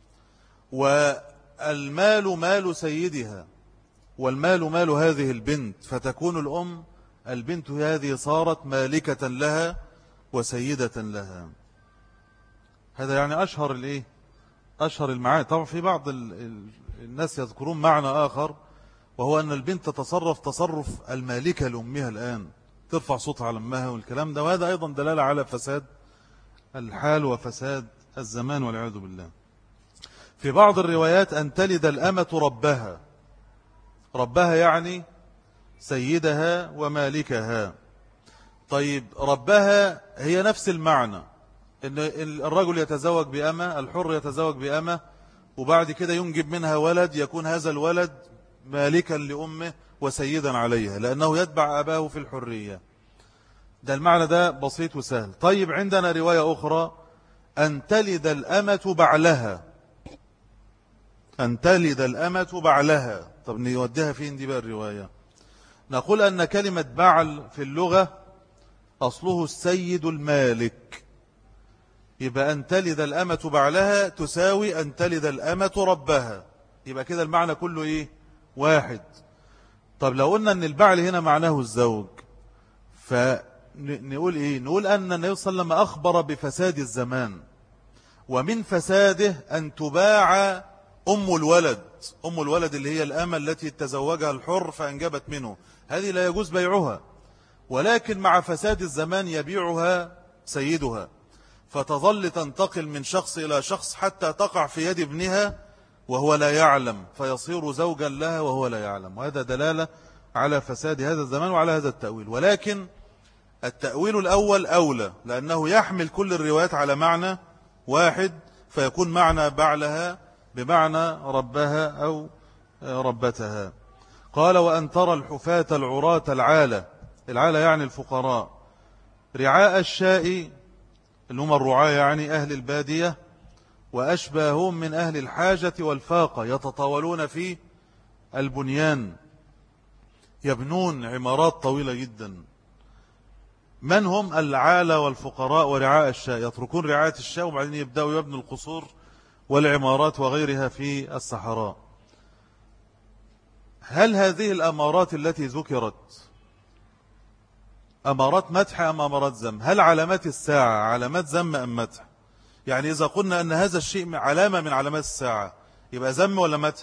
Speaker 1: والمال مال سيدها والمال مال هذه البنت، فتكون الأم البنت هذه صارت مالكة لها وسيدة لها. هذا يعني أشهر الإيه؟ أشهر المعاني. طبعا في بعض الناس يذكرون معنى آخر، وهو أن البنت تتصرف تصرف المالكة لأمها الآن، ترفع صوتها على أمها والكلام ده، وهذا أيضا دلالة على فساد الحال وفساد الزمان والعياذ بالله. في بعض الروايات أن تلد الأمة ربها، ربها يعني سيدها ومالكها. طيب ربها هي نفس المعنى، إن الرجل يتزوج بأمة، الحر يتزوج بأمة، وبعد كده ينجب منها ولد، يكون هذا الولد مالكا لأمه وسيدا عليها لأنه يتبع أباه في الحرية. ده المعنى ده بسيط وسهل. طيب عندنا رواية أخرى أن تلد الأمة بعلها، أن تلد الأمة بعلها. طب نوديها فين دي بقى الرواية؟ نقول أن كلمة بعل في اللغة أصله السيد المالك، يبقى أن تلد الأمة بعلها تساوي أن تلد الأمة ربها، يبقى كده المعنى كله إيه؟ واحد. طب لو قلنا أن البعل هنا معناه الزوج، فنقول إيه؟ نقول أن النبي صلى الله عليه وسلم أخبر بفساد الزمان، ومن فساده أن تباع أم الولد، أم الولد اللي هي الأمة التي تزوجها الحر فأنجبت منه، هذه لا يجوز بيعها، ولكن مع فساد الزمان يبيعها سيدها، فتظل تنتقل من شخص إلى شخص حتى تقع في يد ابنها وهو لا يعلم، فيصير زوجا لها وهو لا يعلم. وهذا دلالة على فساد هذا الزمان وعلى هذا التأويل. ولكن التأويل الأول أولى، لأنه يحمل كل الروايات على معنى واحد، فيكون معنى بعلها بمعنى ربها أو ربتها. قال وأن ترى الحفاة العراة العالة، العالة يعني الفقراء، رعاء الشاء اللي هم الرعاة يعني أهل البادية، وأشباههم من أهل الحاجة والفاقة، يتطاولون في البنيان، يبنون عمارات طويلة جدا. من هم العالة والفقراء ورعاء الشاء؟ يتركون رعاية الشاء وبعدين يبدأوا يبنوا القصور والعمارات وغيرها في الصحراء. هل هذه الأمارات التي ذكرت أمارات مدح أم أمارات ذم؟ هل علامات الساعة علامات ذم أم مدح؟ يعني إذا قلنا أن هذا الشيء علامة من علامات الساعة يبقى ذم ولا مدح؟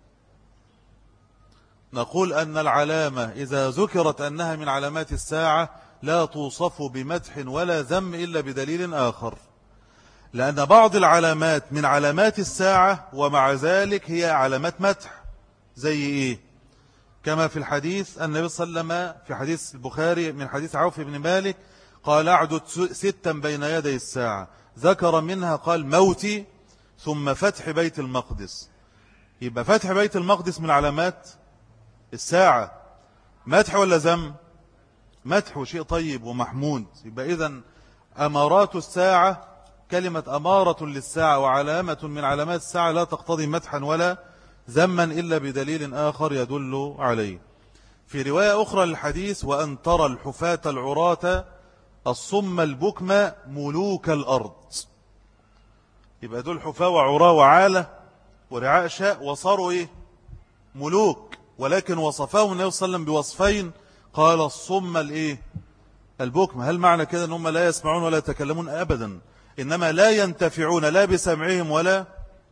Speaker 1: نقول أن العلامة إذا ذكرت أنها من علامات الساعة لا توصف بمدح ولا ذم إلا بدليل آخر، لأن بعض العلامات من علامات الساعة ومع ذلك هي علامات مدح. زي إيه؟ كما في الحديث النبي صلى الله عليه وسلم في حديث البخاري من حديث عوف بن مالك قال أعدد ستا بين يدي الساعة، ذكر منها قال موتي ثم فتح بيت المقدس. يبقى فتح بيت المقدس من علامات الساعة، مدح ولا ذم؟ مدح وشيء طيب ومحمود. يبقى إذن أمارات الساعة، كلمة أمارة للساعة وعلامة من علامات الساعة لا تقتضي مدحا ولا ذما إلا بدليل آخر يدل عليه. في رواية أخرى للحديث وأن ترى الحفاة العراة الصم البكم ملوك الأرض. يبقى دول حفاة وعراة وعالة ورعاء شاء وصاروا إيه؟ ملوك، ولكن وصفهم النبي صلى الله عليه وسلم بوصفين، قال الصم الإيه؟ البكم. هل معنى كده أنهم لا يسمعون ولا يتكلمون؟ أبدا، إنما لا ينتفعون لا بسمعهم ولا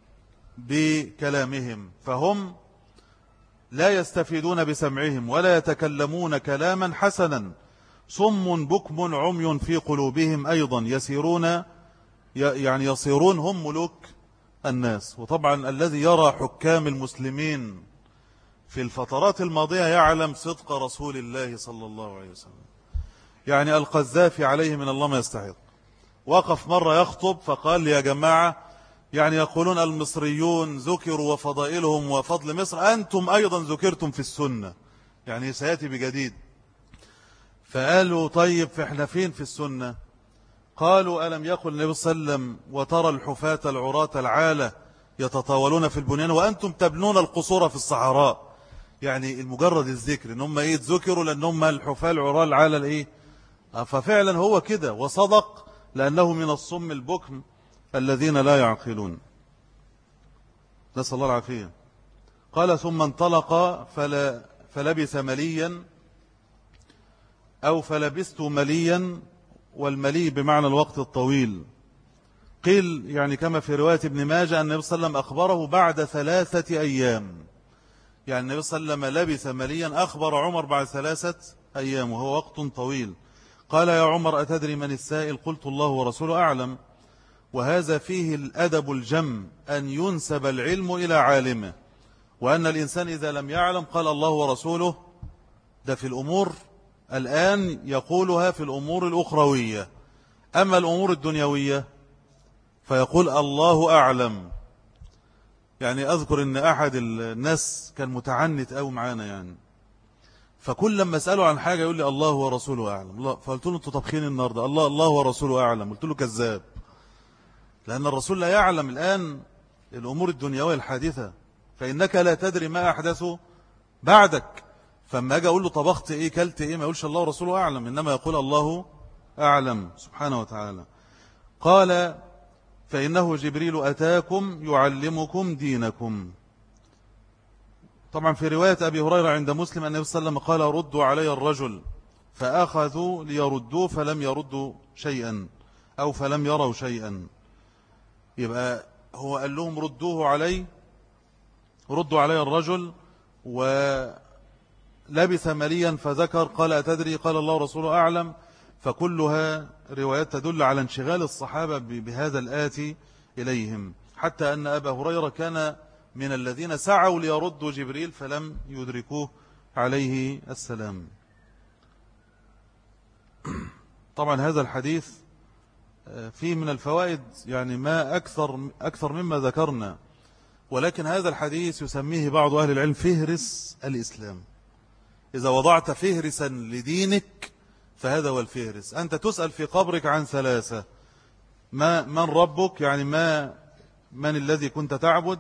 Speaker 1: بكلامهم، فهم لا يستفيدون بسمعهم ولا يتكلمون كلاما حسنا. صم بكم عمي في قلوبهم أيضا يسيرون يعني يصيرون هم ملوك الناس. وطبعا الذي يرى حكام المسلمين في الفترات الماضية يعلم صدق رسول الله صلى الله عليه وسلم. يعني القذافي عليه من الله ما يستحق، وقف مرة يخطب فقال يا جماعة، يعني يقولون المصريون ذكروا وفضائلهم وفضل مصر، أنتم أيضا ذكرتم في السنة، يعني سيأتي بجديد. فقالوا طيب فإحنا فين في السنة؟ قالوا ألم يقل النبي صلى الله عليه وسلم وترى الحفاة العراة العالة يتطاولون في البنيان وأنتم تبنون القصور في الصحراء. يعني المجرد الذكر إن هم إيه ذكروا لأن هم الحفاة العراة العالة الإيه. ففعلا هو كده وصدق، لأنه من الصم البكم الذين لا يعقلون، نسأل الله العافية. قال ثم انطلق فلا فلبث مليا أو فلبثت مليا، والملي بمعنى الوقت الطويل. قيل يعني كما في رواية ابن ماجه أن النبي صلى الله عليه وسلم أخبره بعد ثلاثة أيام، يعني النبي صلى الله عليه وسلم لبث مليا، أخبر عمر بعد ثلاثة أيام وهو وقت طويل. قال يا عمر أتدري من السائل؟ قلت الله ورسوله أعلم. وهذا فيه الأدب الجم أن ينسب العلم إلى عالمه، وأن الإنسان إذا لم يعلم قال الله ورسوله، ده في الأمور الآن يقولها في الأمور الأخروية. أما الأمور الدنيوية فيقول الله أعلم. يعني أذكر أن أحد الناس كان متعنت أو معانا، يعني فكل لما أسأله عن حاجة يقول لي الله ورسوله أعلم. فقلت له أنتوا طبخين النهاردة، الله الله ورسوله أعلم. قلت له كذاب، لأن الرسول لا يعلم الآن الأمور الدنيوية الحادثة، فإنك لا تدري ما أحدثه بعدك. فما أجي أقول له طبخت إيه كلت إيه، ما يقولش الله ورسوله أعلم، إنما يقول الله أعلم سبحانه وتعالى. قال فإنه جبريل أتاكم يعلمكم دينكم. طبعا في رواية أبي هريرة عند مسلم أن النبي صلى الله عليه وسلم قال ردوا علي الرجل، فأخذوا ليردوه فلم يردوا شيئا أو فلم يروا شيئا. يبقى هو قال لهم ردوه علي، ردوا علي الرجل، ولبث مليا فذكر قال أتدري؟ قال الله ورسوله أعلم. فكلها روايات تدل على انشغال الصحابة بهذا الآتي إليهم، حتى أن أبا هريرة كان من الذين سعوا ليردوا جبريل فلم يدركوه عليه السلام. طبعا هذا الحديث فيه من الفوائد يعني ما أكثر, أكثر مما ذكرنا، ولكن هذا الحديث يسميه بعض أهل العلم فهرس الإسلام. إذا وضعت فهرسا لدينك فهذا هو الفهرس. أنت تسأل في قبرك عن ثلاثة: ما من ربك، يعني ما من الذي كنت تعبد،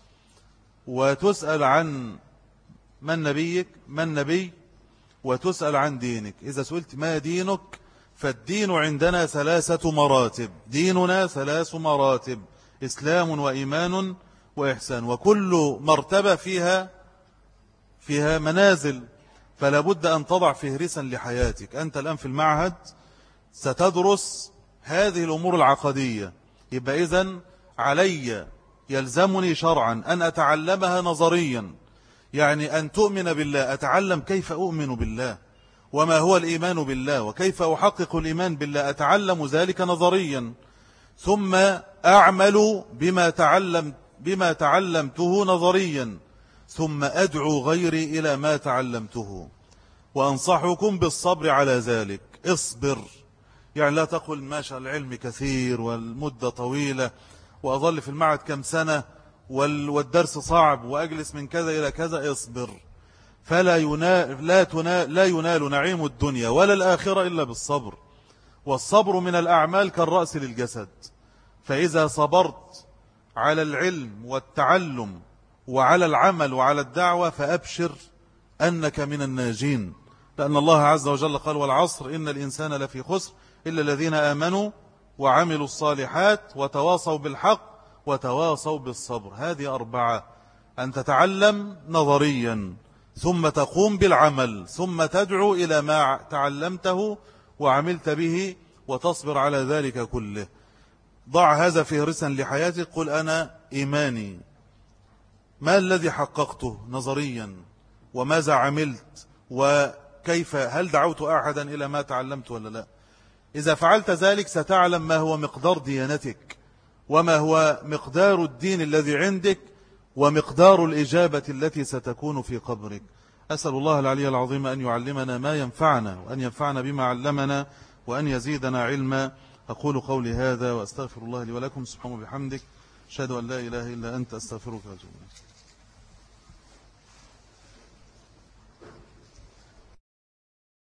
Speaker 1: وتسأل عن من نبيك، من نبي، وتسأل عن دينك. إذا سئلت ما دينك فالدين عندنا ثلاثة مراتب، ديننا ثلاث مراتب: إسلام وإيمان وإحسان، وكل مرتبة فيها فيها منازل. فلا بد أن تضع فهرسا لحياتك. أنت الآن في المعهد ستدرس هذه الأمور العقدية، يبقى إذن علي يلزمني شرعا أن أتعلمها نظريا، يعني أن تؤمن بالله، أتعلم كيف أؤمن بالله وما هو الإيمان بالله وكيف أحقق الإيمان بالله، أتعلم ذلك نظريا، ثم أعمل بما تعلم بما تعلمته نظريا، ثم أدعو غيري إلى ما تعلمته، وأنصحكم بالصبر على ذلك. اصبر، يعني لا تقل ما شاء العلم كثير والمدة طويلة وأظل في المعهد كم سنة والدرس صعب وأجلس من كذا إلى كذا. اصبر، فلا ينال لا, تنال لا ينال نعيم الدنيا ولا الآخرة إلا بالصبر. والصبر من الأعمال كالرأس للجسد، فإذا صبرت على العلم والتعلم وعلى العمل وعلى الدعوة فأبشر أنك من الناجين، لأن الله عز وجل قال والعصر إن الإنسان لفي خسر إلا الذين آمنوا وعملوا الصالحات وتواصوا بالحق وتواصوا بالصبر. هذه أربعة: أن تتعلم نظريا، ثم تقوم بالعمل، ثم تدعو إلى ما تعلمته وعملت به وتصبر على ذلك كله. ضع هذا فهرسا لحياتك. قل أنا إيماني ما الذي حققته نظريا، وماذا عملت، وكيف هل دعوت أحدا إلى ما تعلمت ولا لا. إذا فعلت ذلك ستعلم ما هو مقدار ديانتك، وما هو مقدار الدين الذي عندك، ومقدار الإجابة التي ستكون في قبرك. أسأل الله العلي العظيم أن يعلمنا ما ينفعنا، وأن ينفعنا بما علمنا، وأن يزيدنا علما. أقول قولي هذا وأستغفر الله لي ولكم. سبحانه وبحمدك، أشهد أن لا إله إلا أنت، أستغفرك وأتوب إليك.